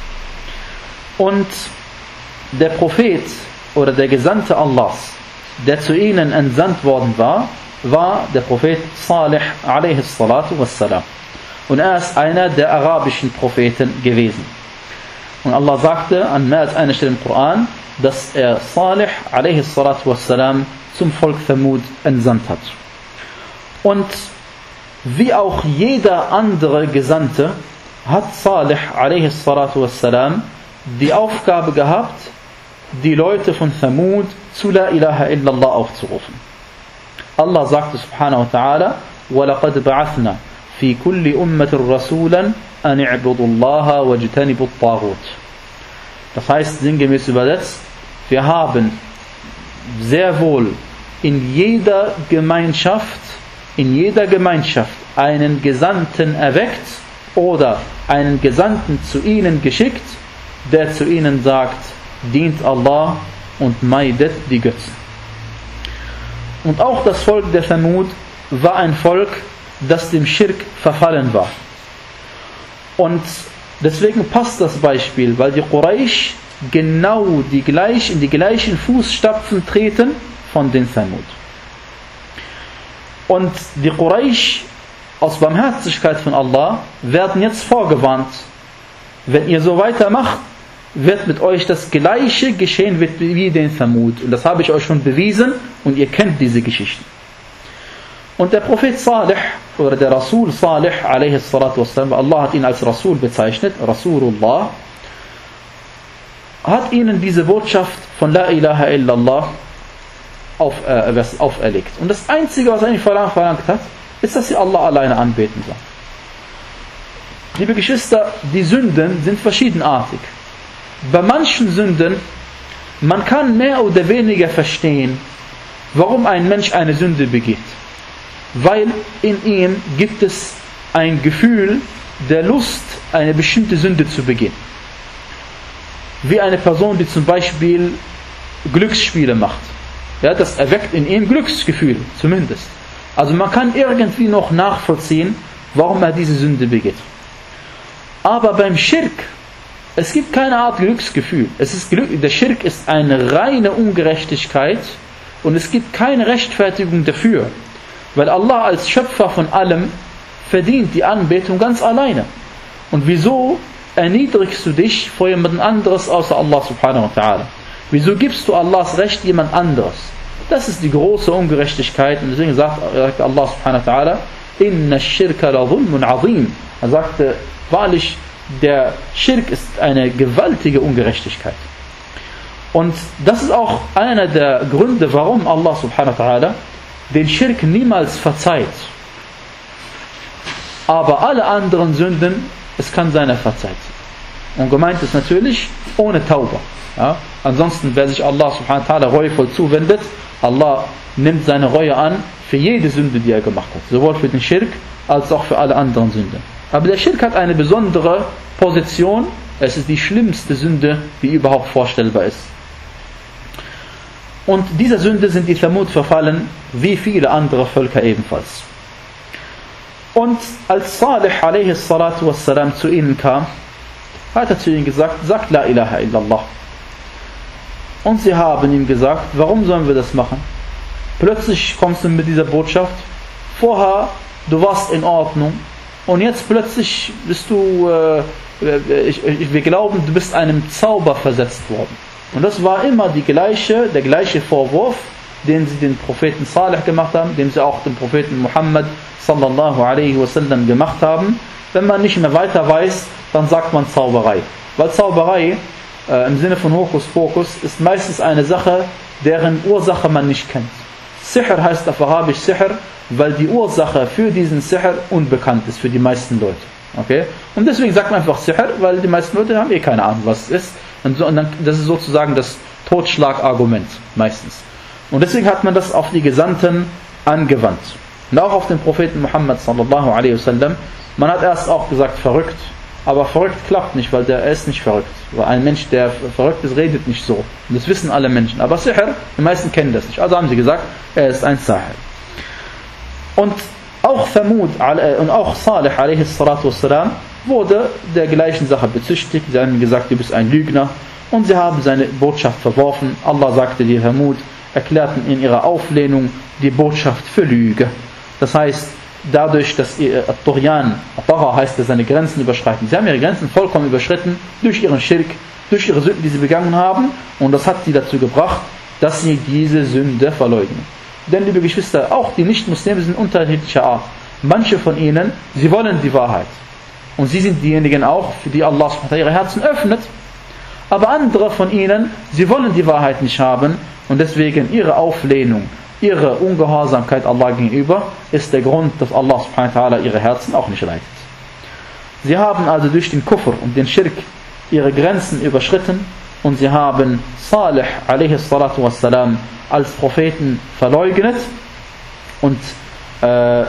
Und der Prophet oder der Gesandte Allahs, der zu ihnen entsandt worden war, war der Prophet Salih alaihi salatu wassalam. Und er ist einer der arabischen Propheten gewesen. Und Allah sagte an mehr als einer Stelle im Koran, dass er Salih alaihi salatu wassalam zum Volk Thamud entsandt hat. Und wie auch jeder andere Gesandte hat Salih alaihi salatu wassalam die Aufgabe gehabt, die Leute von Thamud zu La ilaha illallah aufzurufen. Allah sagte subhanahu wa ta'ala, وَلَقَدْ بَعَثْنَا فِي كُلِّ أُمَّةٍ رَسُولًا أَنِ اعْبُدُوا اللَّهَ وَاجْتَنِبُوا الطَّاغُوتَ. Das heißt, sinngemäß übersetzt, wir haben sehr wohl in jeder Gemeinschaft, in jeder Gemeinschaft einen Gesandten erweckt oder einen Gesandten zu ihnen geschickt, der zu ihnen sagt, dient Allah und meidet die Götzen. Und auch das Volk der Thamud war ein Volk, das dem Schirk verfallen war. Und deswegen passt das Beispiel, weil die Quraysh genau die gleich, in die gleichen Fußstapfen treten von den Thamud. Und die Quraysh aus Barmherzigkeit von Allah werden jetzt vorgewarnt, wenn ihr so weitermacht, wird mit euch das gleiche geschehen wie den Thamud. Und das habe ich euch schon bewiesen und ihr kennt diese Geschichten. Und der Prophet Salih oder der Rasul Salih alaihi salatu wassalam, Allah hat ihn als Rasul bezeichnet, Rasulullah, hat ihnen diese Botschaft von La ilaha illallah auf, äh, auferlegt. Und das Einzige, was er eigentlich verlangt, verlangt hat, ist, dass sie Allah alleine anbeten sollen. Liebe Geschwister, die Sünden sind verschiedenartig. Bei manchen Sünden, man kann mehr oder weniger verstehen, warum ein Mensch eine Sünde begeht. Weil in ihm gibt es ein Gefühl der Lust, eine bestimmte Sünde zu begehen. Wie eine Person, die zum Beispiel Glücksspiele macht. Ja, das erweckt in ihm Glücksgefühl, zumindest. Also man kann irgendwie noch nachvollziehen, warum er diese Sünde begeht. Aber beim Schirk, es gibt keine Art Glücksgefühl. Es ist Glück, der Schirk ist eine reine Ungerechtigkeit und es gibt keine Rechtfertigung dafür. Weil Allah als Schöpfer von allem verdient die Anbetung ganz alleine. Und wieso erniedrigst du dich vor jemand anderes außer Allah subhanahu wa ta'ala? Wieso gibst du Allahs Recht jemand anderes? Das ist die große Ungerechtigkeit. Und deswegen sagt, sagt Allah subhanahu wa ta'ala, Inna ash-shirka la dhulmun azim. Er sagte, wahrlich, der Schirk ist eine gewaltige Ungerechtigkeit. Und das ist auch einer der Gründe, warum Allah subhanahu wa ta'ala den Schirk niemals verzeiht. Aber alle anderen Sünden, es kann sein, er verzeiht. Und gemeint ist natürlich ohne Tauba. Ja? Ansonsten, wer sich Allah subhanahu wa ta'ala reuevoll zuwendet, Allah nimmt seine Reue an für jede Sünde, die er gemacht hat. Sowohl für den Schirk, als auch für alle anderen Sünden. Aber der Schirk hat eine besondere Position. Es ist die schlimmste Sünde, die überhaupt vorstellbar ist. Und dieser Sünde sind die Thamud verfallen, wie viele andere Völker ebenfalls. Und als Salih alaihi salatu wassalam zu ihnen kam, hat er zu ihnen gesagt, sagt La ilaha illallah. Und sie haben ihm gesagt, warum sollen wir das machen? Plötzlich kommst du mit dieser Botschaft, vorher du warst in Ordnung und jetzt plötzlich bist du, äh, ich, ich, wir glauben, du bist einem Zauber versetzt worden. Und das war immer die gleiche, der gleiche Vorwurf, den sie den Propheten Salih gemacht haben, den sie auch den Propheten Muhammad sallallahu alaihi wasallam gemacht haben. Wenn man nicht mehr weiter weiß, dann sagt man Zauberei. Weil Zauberei äh, im Sinne von Hokuspokus ist meistens eine Sache, deren Ursache man nicht kennt. Sihr heißt auf Arabisch Sihr, weil die Ursache für diesen Sihr unbekannt ist für die meisten Leute. Okay? Und deswegen sagt man einfach Sihr, weil die meisten Leute haben eh keine Ahnung, was es ist. Und, so, und dann, das ist sozusagen das Totschlagargument meistens. Und deswegen hat man das auf die Gesandten angewandt. Und auch auf den Propheten Muhammad sallallahu alaihi wasallam. Man hat erst auch gesagt verrückt, aber verrückt klappt nicht, weil der er ist nicht verrückt. Weil ein Mensch, der verrückt ist, redet nicht so. Und das wissen alle Menschen. Aber Sihr, die meisten kennen das nicht. Also haben sie gesagt, er ist ein Sahir. Und auch Thamud und auch Salih alaihi salatu wassalam wurde der gleichen Sache bezüchtigt. Sie haben gesagt, du bist ein Lügner. Und sie haben seine Botschaft verworfen. Allah sagte, die Thamud erklärten in ihrer Auflehnung die Botschaft für Lüge. Das heißt, dadurch, dass ihr At-Tughyan, At-Tagha heißt, dass seine Grenzen überschreiten. Sie haben ihre Grenzen vollkommen überschritten durch ihren Schirk, durch ihre Sünden, die sie begangen haben. Und das hat sie dazu gebracht, dass sie diese Sünde verleugnen. Denn, liebe Geschwister, auch die Nicht-Muslime sind unterschiedlicher Art. Manche von ihnen, sie wollen die Wahrheit. Und sie sind diejenigen auch, für die Allah subhanahu wa ta'ala ihre Herzen öffnet. Aber andere von ihnen, sie wollen die Wahrheit nicht haben. Und deswegen ihre Auflehnung, ihre Ungehorsamkeit Allah gegenüber ist der Grund, dass Allah subhanahu wa ta'ala ihre Herzen auch nicht leitet. Sie haben also durch den Kufr und den Schirk ihre Grenzen überschritten und sie haben Salih alaihi salatu wassalam als Propheten verleugnet und äh,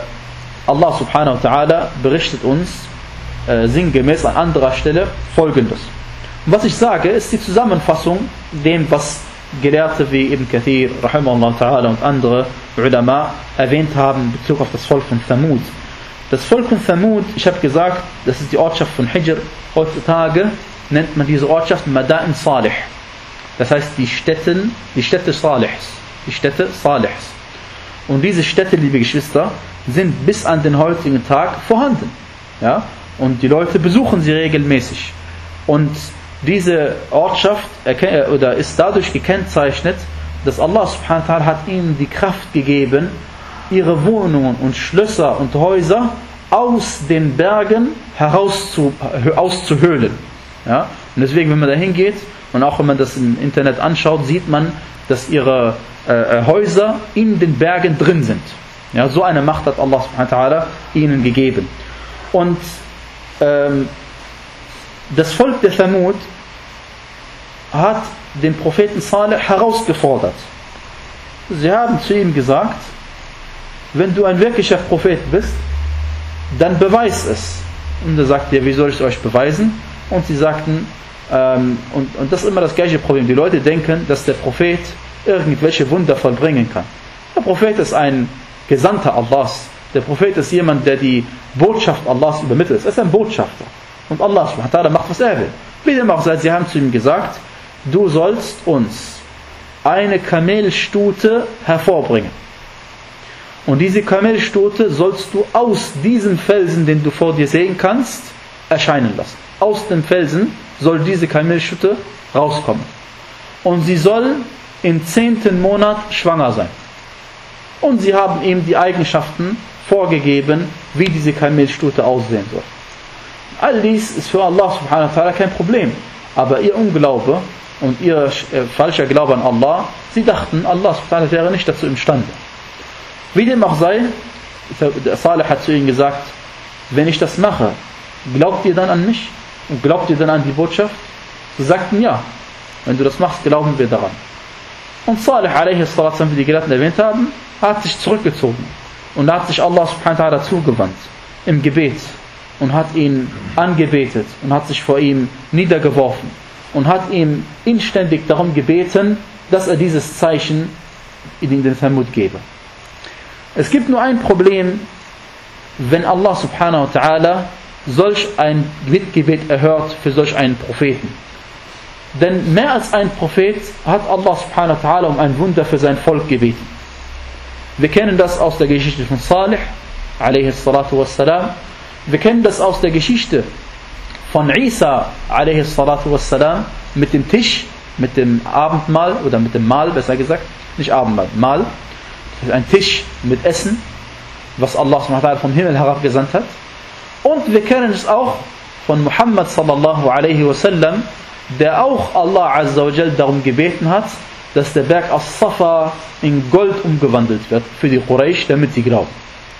Allah subhanahu wa ta'ala berichtet uns äh, sinngemäß an anderer Stelle Folgendes. Und was ich sage, ist die Zusammenfassung dem, was Gelehrte wie Ibn Kathir, rahimahullah ta'ala und andere Ulama erwähnt haben in Bezug auf das Volk von Thamud. Das Volk von Thamud, ich habe gesagt, das ist die Ortschaft von Hijr. Heutzutage nennt man diese Ortschaft Madain Salih. Das heißt die Städten, die Städte Salihs. Die Städte Salihs. Und diese Städte, liebe Geschwister, sind bis an den heutigen Tag vorhanden. Ja? Und die Leute besuchen sie regelmäßig. Und diese Ortschaft oder ist dadurch gekennzeichnet, dass Allah subhanahu wa ta'ala hat ihnen die Kraft gegeben, ihre Wohnungen und Schlösser und Häuser aus den Bergen heraus zu, auszuhöhlen. Ja? Und deswegen, wenn man da hingeht und auch wenn man das im Internet anschaut, sieht man, dass ihre äh, Häuser in den Bergen drin sind. Ja, so eine Macht hat Allah subhanahu wa ta'ala ihnen gegeben. Und ähm, das Volk der Thamud hat den Propheten Salih herausgefordert. Sie haben zu ihm gesagt, wenn du ein wirklicher Prophet bist, dann beweis es. Und er sagte, ja, wie soll ich es euch beweisen? Und sie sagten, ähm, und, und das ist immer das gleiche Problem. Die Leute denken, dass der Prophet irgendwelche Wunder vollbringen kann. Der Prophet ist ein Gesandter Allahs. Der Prophet ist jemand, der die Botschaft Allahs übermittelt. Er ist ein Botschafter. Und Allah subhanahu wa ta'ala macht, was er will. Wie dem auch sei, sie haben zu ihm gesagt, du sollst uns eine Kamelstute hervorbringen. Und diese Kamelstute sollst du aus diesem Felsen, den du vor dir sehen kannst, erscheinen lassen. Aus dem Felsen soll diese Kamelstute rauskommen. Und sie soll im zehnten Monat schwanger sein. Und sie haben ihm die Eigenschaften vorgegeben, wie diese Kamelstute aussehen soll. All dies ist für Allah subhanahu wa ta'ala kein Problem. Aber ihr Unglaube und ihr äh, falscher Glaube an Allah, sie dachten, Allah subhanahu wa ta'ala wäre nicht dazu imstande. Wie dem auch sei, Salih hat zu ihnen gesagt, wenn ich das mache, glaubt ihr dann an mich? Und glaubt ihr dann an die Botschaft? Sie sagten ja. Wenn du das machst, glauben wir daran. Und Salih, alaihi sallam, wie die Gelehrten erwähnt haben, hat sich zurückgezogen. Und hat sich Allah subhanahu wa ta'ala zugewandt. Im Gebet. Und hat ihn angebetet. Und hat sich vor ihm niedergeworfen. Und hat ihm inständig darum gebeten, dass er dieses Zeichen in den Thamud gebe. Es gibt nur ein Problem wenn Allah subhanahu wa ta'ala solch ein Gebet erhört für solch einen Propheten. Denn mehr als ein Prophet hat Allah subhanahu wa ta'ala um ein Wunder für sein Volk gebeten. Wir kennen das aus der Geschichte von Salih, alayhi salatu wassalam. Wir kennen das aus der Geschichte von Isa, alayhi salatu wassalam, mit dem Tisch, mit dem Abendmahl, oder mit dem Mahl, besser gesagt, nicht Abendmahl, Mahl. Das ist ein Tisch mit Essen, was Allah subhanahu wa ta'ala vom Himmel herabgesandt hat. Und wir kennen es auch von Muhammad sallallahu alaihi wasallam, der auch Allah azza wa jal darum gebeten hat, dass der Berg As-Safa in Gold umgewandelt wird für die Quraysh, damit sie glauben.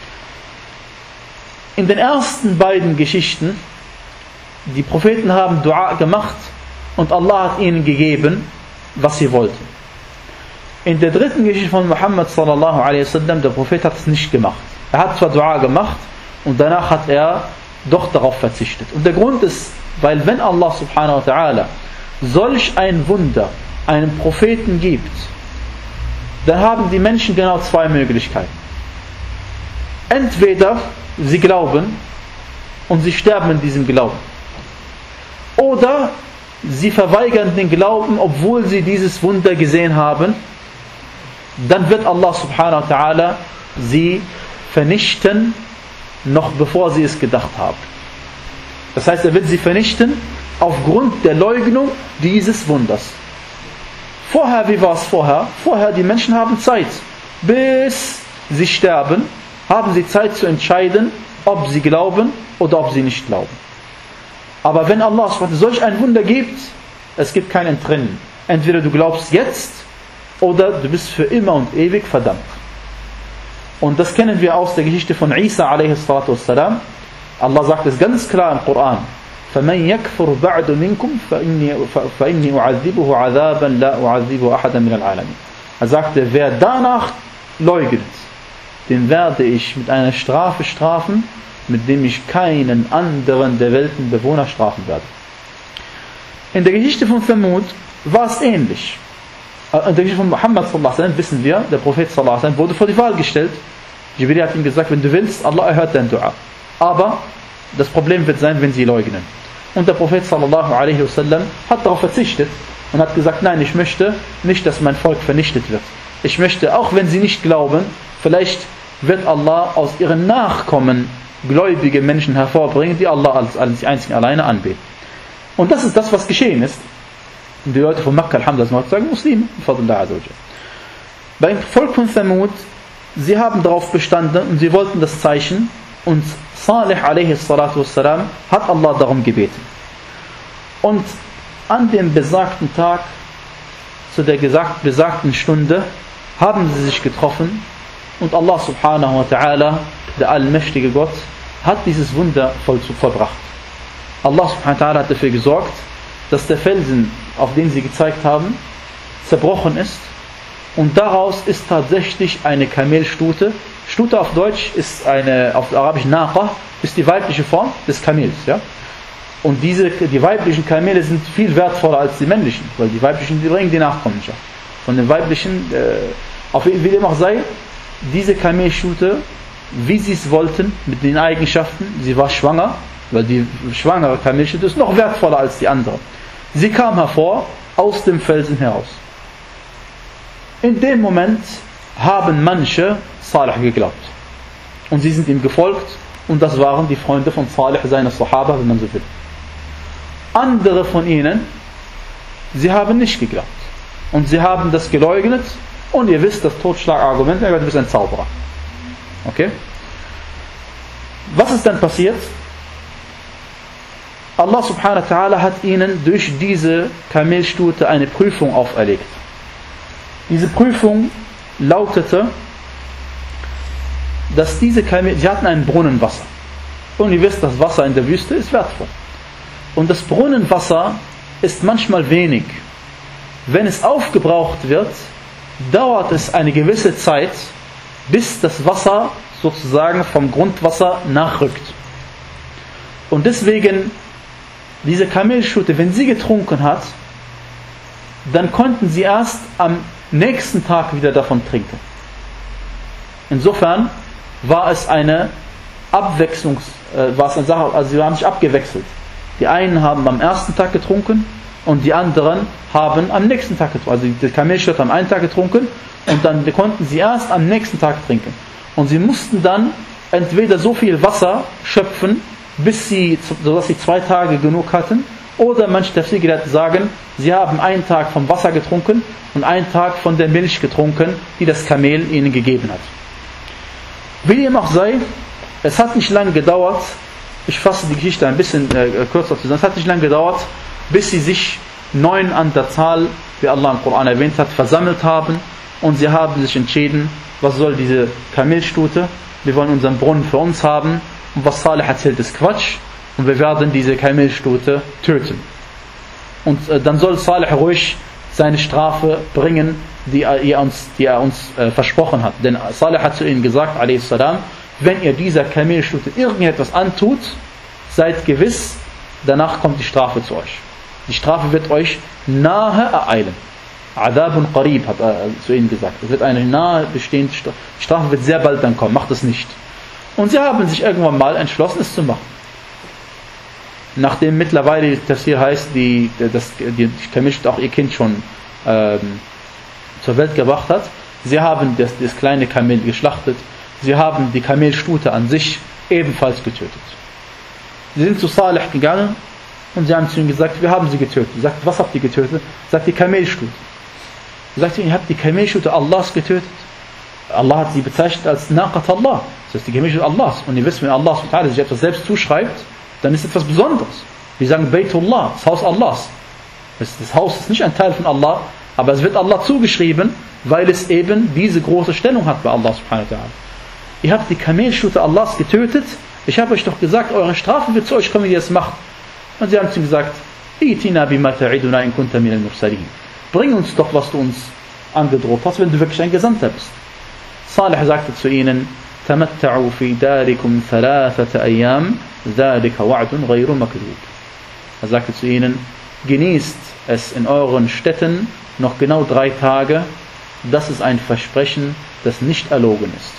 In den ersten beiden Geschichten, die Propheten haben Dua gemacht und Allah hat ihnen gegeben, was sie wollten. In der dritten Geschichte von Muhammad sallallahu alaihi wasallam, der Prophet hat es nicht gemacht. Er hat zwar Dua gemacht und danach hat er doch darauf verzichtet. Und der Grund ist, weil wenn Allah subhanahu wa ta'ala solch ein Wunder einem Propheten gibt, dann haben die Menschen genau zwei Möglichkeiten. Entweder sie glauben und sie sterben in diesem Glauben. Oder sie verweigern den Glauben, obwohl sie dieses Wunder gesehen haben. Dann wird Allah subhanahu wa ta'ala sie vernichten, noch bevor sie es gedacht haben. Das heißt, er wird sie vernichten aufgrund der Leugnung dieses Wunders. Vorher, wie war es vorher? Vorher, die Menschen haben Zeit. Bis sie sterben, haben sie Zeit zu entscheiden, ob sie glauben oder ob sie nicht glauben. Aber wenn Allah solch ein Wunder gibt, es gibt kein Entrinnen. Entweder du glaubst jetzt oder du bist für immer und ewig verdammt. Und das kennen wir aus der Geschichte von Isa alayhi salatu wassalam. Allah sagt es ganz klar im Koran: فَمَنْ يَكْفُرْ بَعْدُ مِنْكُمْ فَإِنِّي أُعَذِّبُهُ عَذَابًا لَا أُعَذِّبُ أَحَدًا مِنَ الْعَالَمِينَ. Er sagte, wer danach leugnet, den werde ich mit einer Strafe strafen, mit dem ich keinen anderen der Weltenbewohner strafen werde. In der Geschichte von Thamud war es ähnlich. In der Geschichte von Muhammad sallallahu alaihi wasallam wissen wir, der Prophet sallallahu alaihi wasallam wurde vor die Wahl gestellt. Jibril hat ihm gesagt, wenn du willst, Allah erhört dein Dua. Aber das Problem wird sein, wenn sie leugnen. Und der Prophet sallallahu alaihi wasallam hat darauf verzichtet und hat gesagt, nein, ich möchte nicht, dass mein Volk vernichtet wird. Ich möchte, auch wenn sie nicht glauben, vielleicht wird Allah aus ihren Nachkommen gläubige Menschen hervorbringen, die Allah als, als einzigen alleine anbeten. Und das ist das, was geschehen ist. Und die Leute von Mekka, alhamdulillah, sagen Muslime, beim Volk von Thamud, sie haben darauf bestanden und sie wollten das Zeichen, und Salih alaihi salatu wassalam hat Allah darum gebeten. Und an dem besagten Tag, zu der gesagt, besagten Stunde, haben sie sich getroffen und Allah subhanahu wa ta'ala, der allmächtige Gott, hat dieses Wunder voll, vollbracht. Allah subhanahu wa ta'ala hat dafür gesorgt, dass der Felsen, auf den sie gezeigt haben, zerbrochen ist, und daraus ist tatsächlich eine Kamelstute. Stute auf Deutsch ist eine, auf Arabisch Naqa, ist die weibliche Form des Kamels. Ja? Und diese, die weiblichen Kamele sind viel wertvoller als die männlichen, weil die weiblichen, die bringen die Nachkommenschaft. Von den weiblichen, äh, auf wie dem auch sei, diese Kamelstute, wie sie es wollten, mit den Eigenschaften, sie war schwanger, weil die schwangere Kamelstute ist noch wertvoller als die andere. Sie kam hervor, aus dem Felsen heraus. In dem Moment haben manche Salih geglaubt. Und sie sind ihm gefolgt, und das waren die Freunde von Salih, seine Sahaba, wenn man so will. Andere von ihnen, sie haben nicht geglaubt. Und sie haben das geleugnet, und ihr wisst, das Totschlagargument, du bist ein Zauberer. Okay? Was ist dann passiert? Allah subhanahu wa ta'ala hat ihnen durch diese Kamelstute eine Prüfung auferlegt. Diese Prüfung lautete, dass diese Kamele, sie hatten ein Brunnenwasser. Und ihr wisst, das Wasser in der Wüste ist wertvoll. Und das Brunnenwasser ist manchmal wenig. Wenn es aufgebraucht wird, dauert es eine gewisse Zeit, bis das Wasser sozusagen vom Grundwasser nachrückt. Und deswegen, diese Kamelstute, wenn sie getrunken hat, dann konnten sie erst am nächsten Tag wieder davon trinken. Insofern war es eine Abwechslungs, äh, war es eine Sache, also sie haben sich abgewechselt. Die einen haben am ersten Tag getrunken und die anderen haben am nächsten Tag getrunken. Also die Kamelschritt am einen Tag getrunken und dann konnten sie erst am nächsten Tag trinken. Und sie mussten dann entweder so viel Wasser schöpfen, bis sie, sodass sie zwei Tage genug hatten, oder manche Tafsir-Gelehrte sagen, sie haben einen Tag vom Wasser getrunken und einen Tag von der Milch getrunken, die das Kamel ihnen gegeben hat. Wie dem auch sei, es hat nicht lange gedauert, ich fasse die Geschichte ein bisschen äh, kürzer zusammen, es hat nicht lange gedauert, bis sie sich neun an der Zahl, wie Allah im Koran erwähnt hat, versammelt haben und sie haben sich entschieden, was soll diese Kamelstute, wir wollen unseren Brunnen für uns haben und was Salih erzählt ist Quatsch und wir werden diese Kamelstute töten. Und äh, dann soll Salih ruhig seine Strafe bringen, die er uns, die er uns äh, versprochen hat. Denn Salih hat zu ihnen gesagt, a s. wenn ihr dieser Kamelstute irgendetwas antut, seid gewiss, danach kommt die Strafe zu euch. Die Strafe wird euch nahe ereilen. Adabun qarib hat er zu ihnen gesagt. Es wird eine nahe bestehende Strafe. Die Strafe wird sehr bald dann kommen, macht es nicht. Und sie haben sich irgendwann mal entschlossen, es zu machen. Nachdem mittlerweile das hier heißt, die, das, die Kamelstute auch ihr Kind schon ähm, zur Welt gebracht hat, sie haben das, das kleine Kamel geschlachtet, sie haben die Kamelstute an sich ebenfalls getötet. Sie sind zu Salih gegangen und sie haben zu ihm gesagt, wir haben sie getötet. Sie sagt, was habt ihr getötet? Sagt die Kamelstute. Sie sagt, ihr habt die Kamelstute Allahs getötet. Allah hat sie bezeichnet als Naqat Allah. Das heißt die Kamelstute Allahs. Und ihr wisst, wenn Allah sich etwas selbst zuschreibt, dann ist es etwas Besonderes. Wir sagen Baytullah, das Haus Allahs. Das Haus ist nicht ein Teil von Allah, aber es wird Allah zugeschrieben, weil es eben diese große Stellung hat bei Allah subhanahu wa ta'ala. Ihr habt die Kamelstute Allahs getötet, ich habe euch doch gesagt, eure Strafe wird zu euch kommen, wie ihr es macht. Und sie haben zu ihm gesagt, Itina bima ta'iduna in kunta min al-mursalin. Bring uns doch, was du uns angedroht hast, wenn du wirklich ein Gesandter bist. Salih sagte zu ihnen, Tamatta'u fi darikum thalathata ayyam, dhalika wa'dun ghayru makdhub. Er sagte zu ihnen, genießt es in euren Städten noch genau drei Tage, das ist ein Versprechen, das nicht erlogen ist.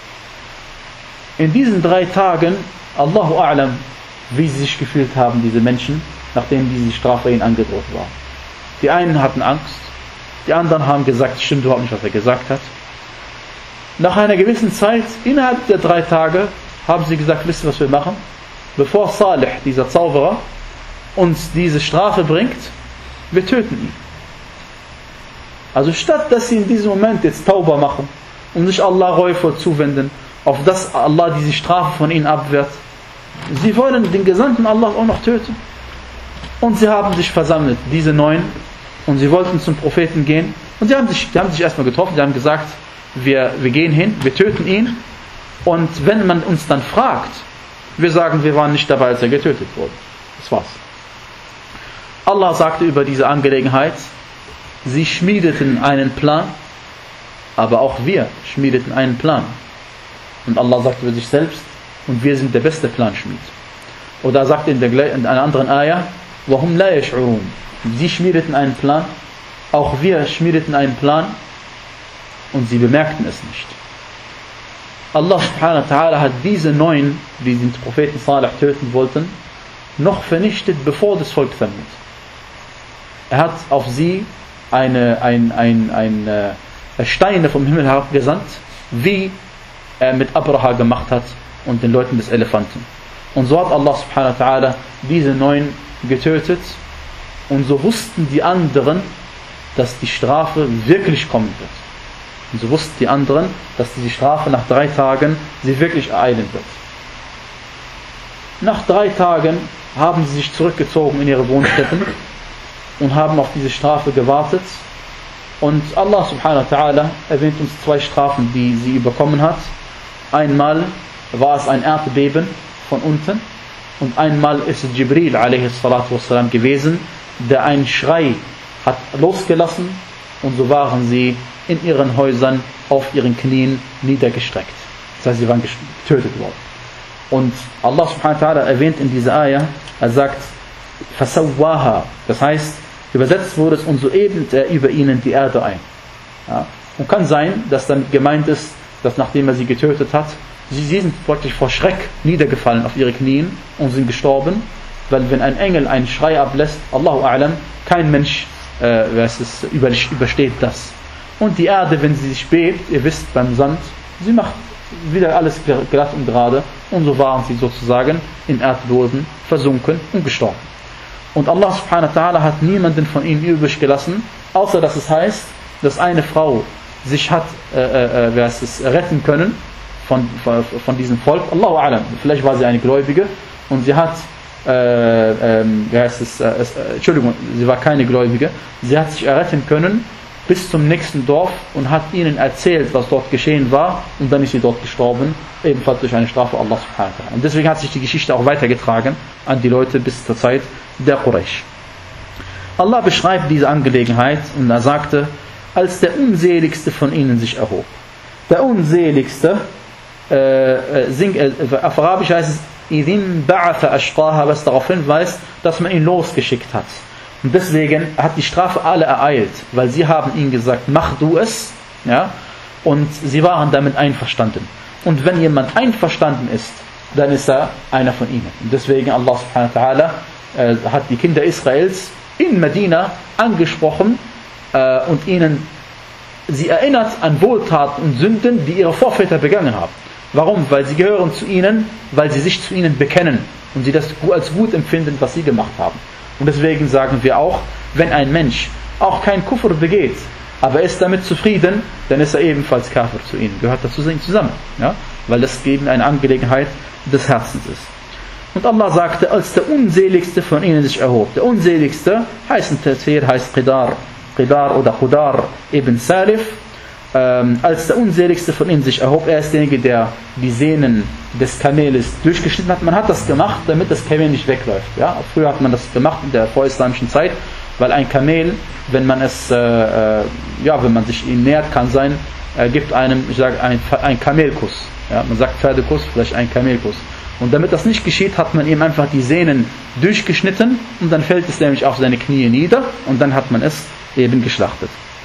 In diesen drei Tagen, Allahu A'lam, wie sie sich gefühlt haben, diese Menschen, nachdem diese Strafe ihnen angedroht war. Die einen hatten Angst, die anderen haben gesagt, es stimmt überhaupt nicht, was er gesagt hat. Nach einer gewissen Zeit, innerhalb der drei Tage, haben sie gesagt, wisst ihr, was wir machen? Bevor Salih, dieser Zauberer, uns diese Strafe bringt, wir töten ihn. Also statt, dass sie in diesem Moment jetzt Tauba machen und sich Allah Reue zuwenden, auf das Allah diese Strafe von ihnen abwehrt, sie wollen den Gesandten Allah auch noch töten. Und sie haben sich versammelt, diese neun, und sie wollten zum Propheten gehen. Und sie haben sich, die haben sich erstmal getroffen, sie haben gesagt, wir, wir gehen hin, wir töten ihn. Und wenn man uns dann fragt, wir sagen, wir waren nicht dabei, als er getötet wurde. Das war's. Allah sagte über diese Angelegenheit, sie schmiedeten einen Plan, aber auch wir schmiedeten einen Plan. Und Allah sagt über sich selbst, und wir sind der beste Planschmied. Oder sagt in, der, in einer anderen Ayah, وَهُمْ لَا يَشْعُرُونَ. Sie schmiedeten einen Plan, auch wir schmiedeten einen Plan, und sie bemerkten es nicht. Allah subhanahu wa ta'ala hat diese neun, die den Propheten Salih töten wollten, noch vernichtet, bevor das Volk Thamud. Er hat auf sie eine, ein, ein, ein, äh, Steine vom Himmel herabgesandt, wie er mit Abraha gemacht hat und den Leuten des Elefanten. Und so hat Allah subhanahu wa ta'ala diese neun getötet, und so wussten die anderen, dass die Strafe wirklich kommen wird. Und so wussten die anderen, dass diese Strafe nach drei Tagen sie wirklich ereilen wird. Nach drei Tagen haben sie sich zurückgezogen in ihre Wohnstätten und haben auf diese Strafe gewartet. Und Allah subhanahu wa ta'ala erwähnt uns zwei Strafen, die sie bekommen hat. Einmal war es ein Erdbeben von unten und einmal ist es Jibril alaihi salatu wassalam gewesen, der einen Schrei hat losgelassen, und so waren sie in ihren Häusern auf ihren Knien niedergestreckt. Das heißt, sie waren getötet worden. Und Allah subhanahu wa ta'ala erwähnt in dieser Ayah, er sagt, فَسَوَّاهَا. Das heißt, übersetzt wurde es, und so ebnet er über ihnen die Erde ein. Ja. Und kann sein, dass damit gemeint ist, dass nachdem er sie getötet hat, sie, sie sind wirklich vor Schreck niedergefallen auf ihre Knien und sind gestorben, weil wenn ein Engel einen Schrei ablässt, Allahu A'lam, kein Mensch äh, es ist, übersteht das. Und die Erde, wenn sie sich bebt, ihr wisst beim Sand, sie macht wieder alles glatt und gerade, und so waren sie sozusagen im Erdboden versunken und gestorben. Und Allah subhanahu wa ta'ala hat niemanden von ihnen übrig gelassen, außer dass es heißt, dass eine Frau sich hat äh, äh, es, retten können von, von, von diesem Volk. Allahu A'lam, vielleicht war sie eine Gläubige und sie hat Äh, ähm, wie heißt es, äh, äh, Entschuldigung, sie war keine Gläubige, sie hat sich erretten können bis zum nächsten Dorf und hat ihnen erzählt, was dort geschehen war, und dann ist sie dort gestorben, ebenfalls durch eine Strafe Allah subhanahu wa ta'ala. Und deswegen hat sich die Geschichte auch weitergetragen an die Leute bis zur Zeit der Quraysh. Allah beschreibt diese Angelegenheit und er sagte, als der Unseligste von ihnen sich erhob. Der Unseligste, äh, sing, äh, auf Arabisch heißt es was darauf hinweist, dass man ihn losgeschickt hat. Und deswegen hat die Strafe alle ereilt, weil sie haben ihm gesagt, mach du es, ja, und sie waren damit einverstanden. Und wenn jemand einverstanden ist, dann ist er einer von ihnen. Und deswegen Allah subhanahu wa ta'ala äh, hat die Kinder Israels in Medina angesprochen äh, und ihnen sie erinnert an Wohltaten und Sünden, die ihre Vorväter begangen haben. Warum? Weil sie gehören zu ihnen, weil sie sich zu ihnen bekennen und sie das als gut empfinden, was sie gemacht haben. Und deswegen sagen wir auch, wenn ein Mensch auch kein Kufr begeht, aber er ist damit zufrieden, dann ist er ebenfalls Kafir zu ihnen, gehört dazu zusammen, ja? Weil das eben eine Angelegenheit des Herzens ist. Und Allah sagte, als der Unseligste von ihnen sich erhob. Der Unseligste heißt in Tafsir, heißt Qidar, Qidar oder Qudar ibn Salif. Ähm, als der Unseligste von ihnen sich erhob, er ist derjenige, der die Sehnen des Kameles durchgeschnitten hat. Man hat das gemacht, damit das Kamel nicht wegläuft. Ja? Früher hat man das gemacht in der vorislamischen Zeit, weil ein Kamel, wenn man es, äh, äh, ja, wenn man sich ihm nähert, kann sein, er gibt einem, ich sage, ein, ein Kamelkuss. Ja? Man sagt Pferdekuss, vielleicht ein Kamelkuss. Und damit das nicht geschieht, hat man ihm einfach die Sehnen durchgeschnitten und dann fällt es nämlich auf seine Knie nieder und dann hat man es eben geschlachtet.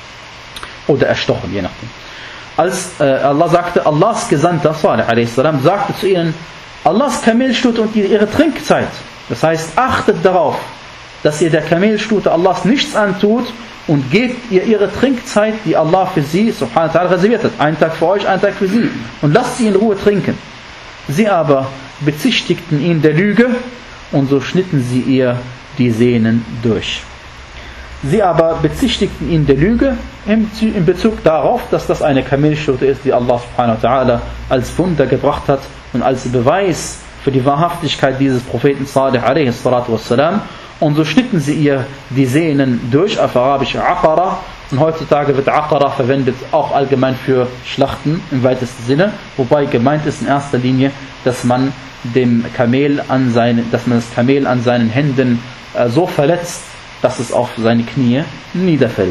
Oder erstochen, je nachdem. Als äh, Allah sagte, Allahs Gesandter Salih alaihi salam sagte zu ihnen, Allahs Kamelstute und ihre Trinkzeit. Das heißt, achtet darauf, dass ihr der Kamelstute Allahs nichts antut und gebt ihr ihre Trinkzeit, die Allah für sie, subhanahu wa ta'ala, reserviert hat. Ein Tag für euch, ein Tag für sie. Und lasst sie in Ruhe trinken. Sie aber bezichtigten ihn der Lüge und so schnitten sie ihr die Sehnen durch. Sie aber bezichtigten ihn der Lüge in Bezug darauf, dass das eine Kamelstute ist, die Allah subhanahu wa ta'ala als Wunder gebracht hat und als Beweis für die Wahrhaftigkeit dieses Propheten Salih alaihi salatu wassalam. Und so schnitten sie ihr die Sehnen durch, auf Arabisch Aqara. Und heutzutage wird Aqara verwendet auch allgemein für Schlachten im weitesten Sinne, wobei gemeint ist in erster Linie, dass man dem Kamel an seine, dass man das Kamel an seinen Händen äh, so verletzt, dass es auf seine Knie niederfällt.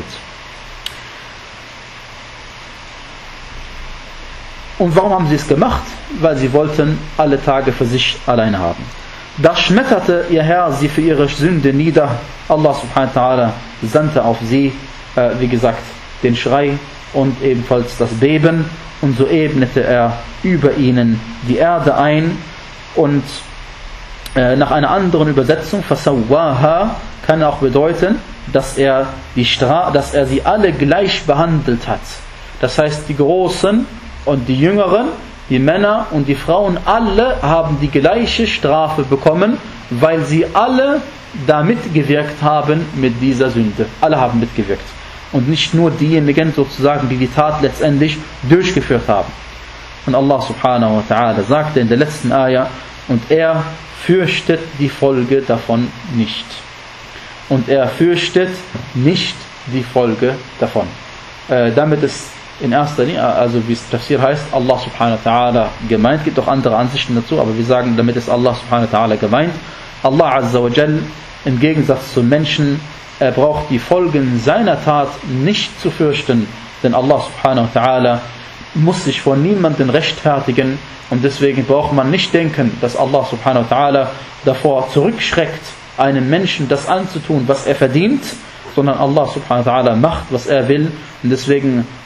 Und warum haben sie es gemacht? Weil sie wollten alle Tage für sich allein haben. Da schmetterte ihr Herr sie für ihre Sünde nieder. Allah subhanahu wa ta'ala sandte auf sie, äh, wie gesagt, den Schrei und ebenfalls das Beben. Und so ebnete er über ihnen die Erde ein. Und äh, nach einer anderen Übersetzung, fasawwaha, kann auch bedeuten, dass er, die Stra- dass er sie alle gleich behandelt hat. Das heißt, die Großen und die Jüngeren, die Männer und die Frauen, alle haben die gleiche Strafe bekommen, weil sie alle da mitgewirkt haben mit dieser Sünde. Alle haben mitgewirkt. Und nicht nur diejenigen sozusagen, die die Tat letztendlich durchgeführt haben. Und Allah subhanahu wa ta'ala sagte in der letzten Ayah, und er fürchtet die Folge davon nicht. Und er fürchtet nicht die Folge davon. Äh, damit ist in erster Linie, also wie es Tafsir heißt, Allah subhanahu wa ta'ala gemeint. Es gibt auch andere Ansichten dazu, aber wir sagen, damit ist Allah subhanahu wa ta'ala gemeint. Allah azza wa jal, im Gegensatz zum Menschen, er braucht die Folgen seiner Tat nicht zu fürchten, denn Allah subhanahu wa ta'ala muss sich vor niemandem rechtfertigen und deswegen braucht man nicht denken, dass Allah subhanahu wa ta'ala davor zurückschreckt, einem Menschen das anzutun, was er verdient, sondern Allah subhanahu wa ta'ala macht, was er will und deswegen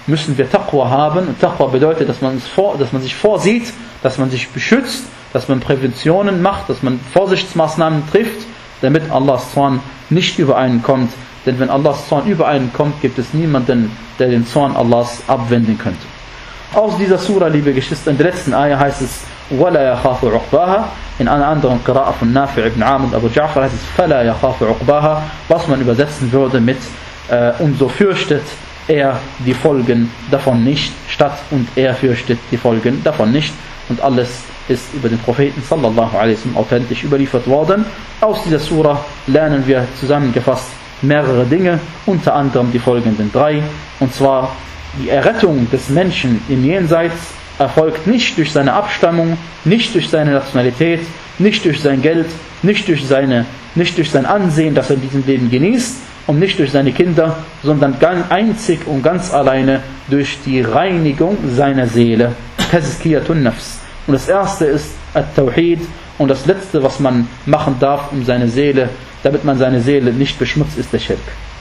müssen wir Taqwa haben. Und Taqwa bedeutet, dass man, uns vor, dass man sich vorsieht, dass man sich beschützt, dass man Präventionen macht, dass man Vorsichtsmaßnahmen trifft, damit Allahs Zorn nicht über einen kommt. Denn wenn Allahs Zorn über einen kommt, gibt es niemanden, der den Zorn Allahs abwenden könnte. Aus dieser Surah, liebe Geschwister, in der letzten Ayah heißt es وَلَا يَخَافُ عُقْبَاهَا. In einer anderen Qira'a von Nafi' ibn Amr und Abu Ja'far heißt es فَلَا يَخَافُ عُقْبَاهَا, was man übersetzen würde mit äh, und so fürchtet er die Folgen davon nicht, statt und er fürchtet die Folgen davon nicht. Und alles ist über den Propheten sallallahu alaihi wasallam authentisch überliefert worden. Aus dieser Surah lernen wir zusammengefasst mehrere Dinge, unter anderem die folgenden drei. Und zwar, die Errettung des Menschen im Jenseits erfolgt nicht durch seine Abstammung, nicht durch seine Nationalität, nicht durch sein Geld, nicht durch, seine, nicht durch sein Ansehen, das er in diesem Leben genießt, und nicht durch seine Kinder, sondern ganz einzig und ganz alleine durch die Reinigung seiner Seele. Tazkiyatun Nafs. Und das erste ist At-Tawhid, und das letzte, was man machen darf, um seine Seele, damit man seine Seele nicht beschmutzt, ist der Schirk.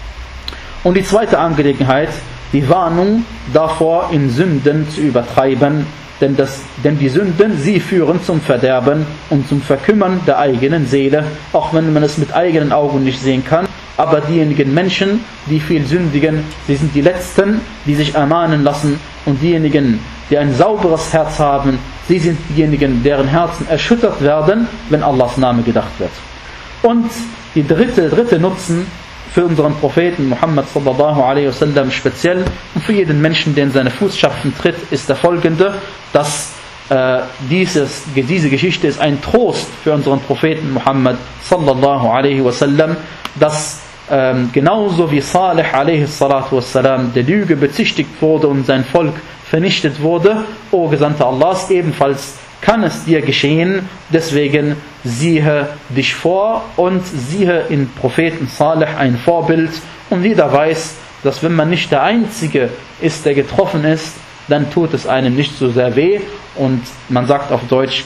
Und die zweite Angelegenheit, die Warnung davor, in Sünden zu übertreiben, denn, das, denn die Sünden, sie führen zum Verderben und zum Verkümmern der eigenen Seele, auch wenn man es mit eigenen Augen nicht sehen kann. Aber diejenigen Menschen, die viel sündigen, sie sind die Letzten, die sich ermahnen lassen, und diejenigen, die ein sauberes Herz haben, sie sind diejenigen, deren Herzen erschüttert werden, wenn Allahs Name gedacht wird. Und die dritte, dritte Nutzen für unseren Propheten Muhammad sallallahu alaihi wasallam speziell und für jeden Menschen, der in seine Fußstapfen tritt, ist der folgende, dass äh, dieses, diese Geschichte ist ein Trost für unseren Propheten Muhammad sallallahu alaihi wasallam, dass ähm, genauso wie Salih alaihi salatu wassalam der Lüge bezichtigt wurde und sein Volk vernichtet wurde, o Gesandter Allahs, ebenfalls kann es dir geschehen, deswegen siehe dich vor und siehe in Propheten Salih ein Vorbild, und jeder weiß, dass wenn man nicht der Einzige ist, der getroffen ist, dann tut es einem nicht so sehr weh, und man sagt auf Deutsch,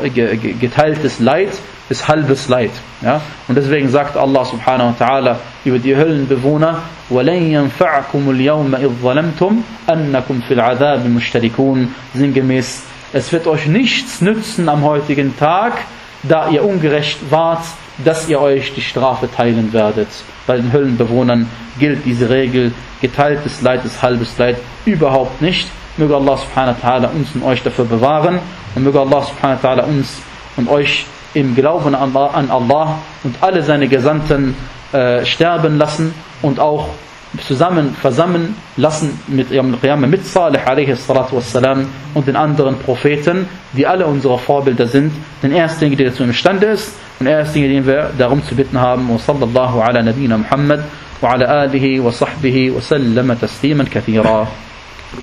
geteiltes Leid ist halbes Leid. Ja? Und deswegen sagt Allah subhanahu wa ta'ala über die Höllenbewohner, وَلَنْ يَنْفَعَكُمُ الْيَوْمَ إِذْ ظَلَمْتُمْ أَنَّكُمْ فِي الْعَذَابِ مُشْتَرِكُونَ. Sinngemäß, es wird euch nichts nützen am heutigen Tag, da ihr ungerecht wart, dass ihr euch die Strafe teilen werdet. Bei den Höllenbewohnern gilt diese Regel, geteiltes Leid ist halbes Leid, überhaupt nicht. Möge Allah subhanahu wa ta'ala uns und euch dafür bewahren, und möge Allah subhanahu wa ta'ala uns und euch im Glauben an Allah, an Allah und alle seine Gesandten äh, sterben lassen und auch zusammen versammeln lassen mit Yawm al-Qiyamah, mit Salih alaihi salatu wassalam und den anderen Propheten, die alle unsere Vorbilder sind. Denn er ist derjenige, der dazu imstande ist, und er ist derjenige, den wir darum zu bitten haben. Wa sallallahu ala nabina Muhammad wa ala alihi wa sahbihi wa sallama tasliman kathira.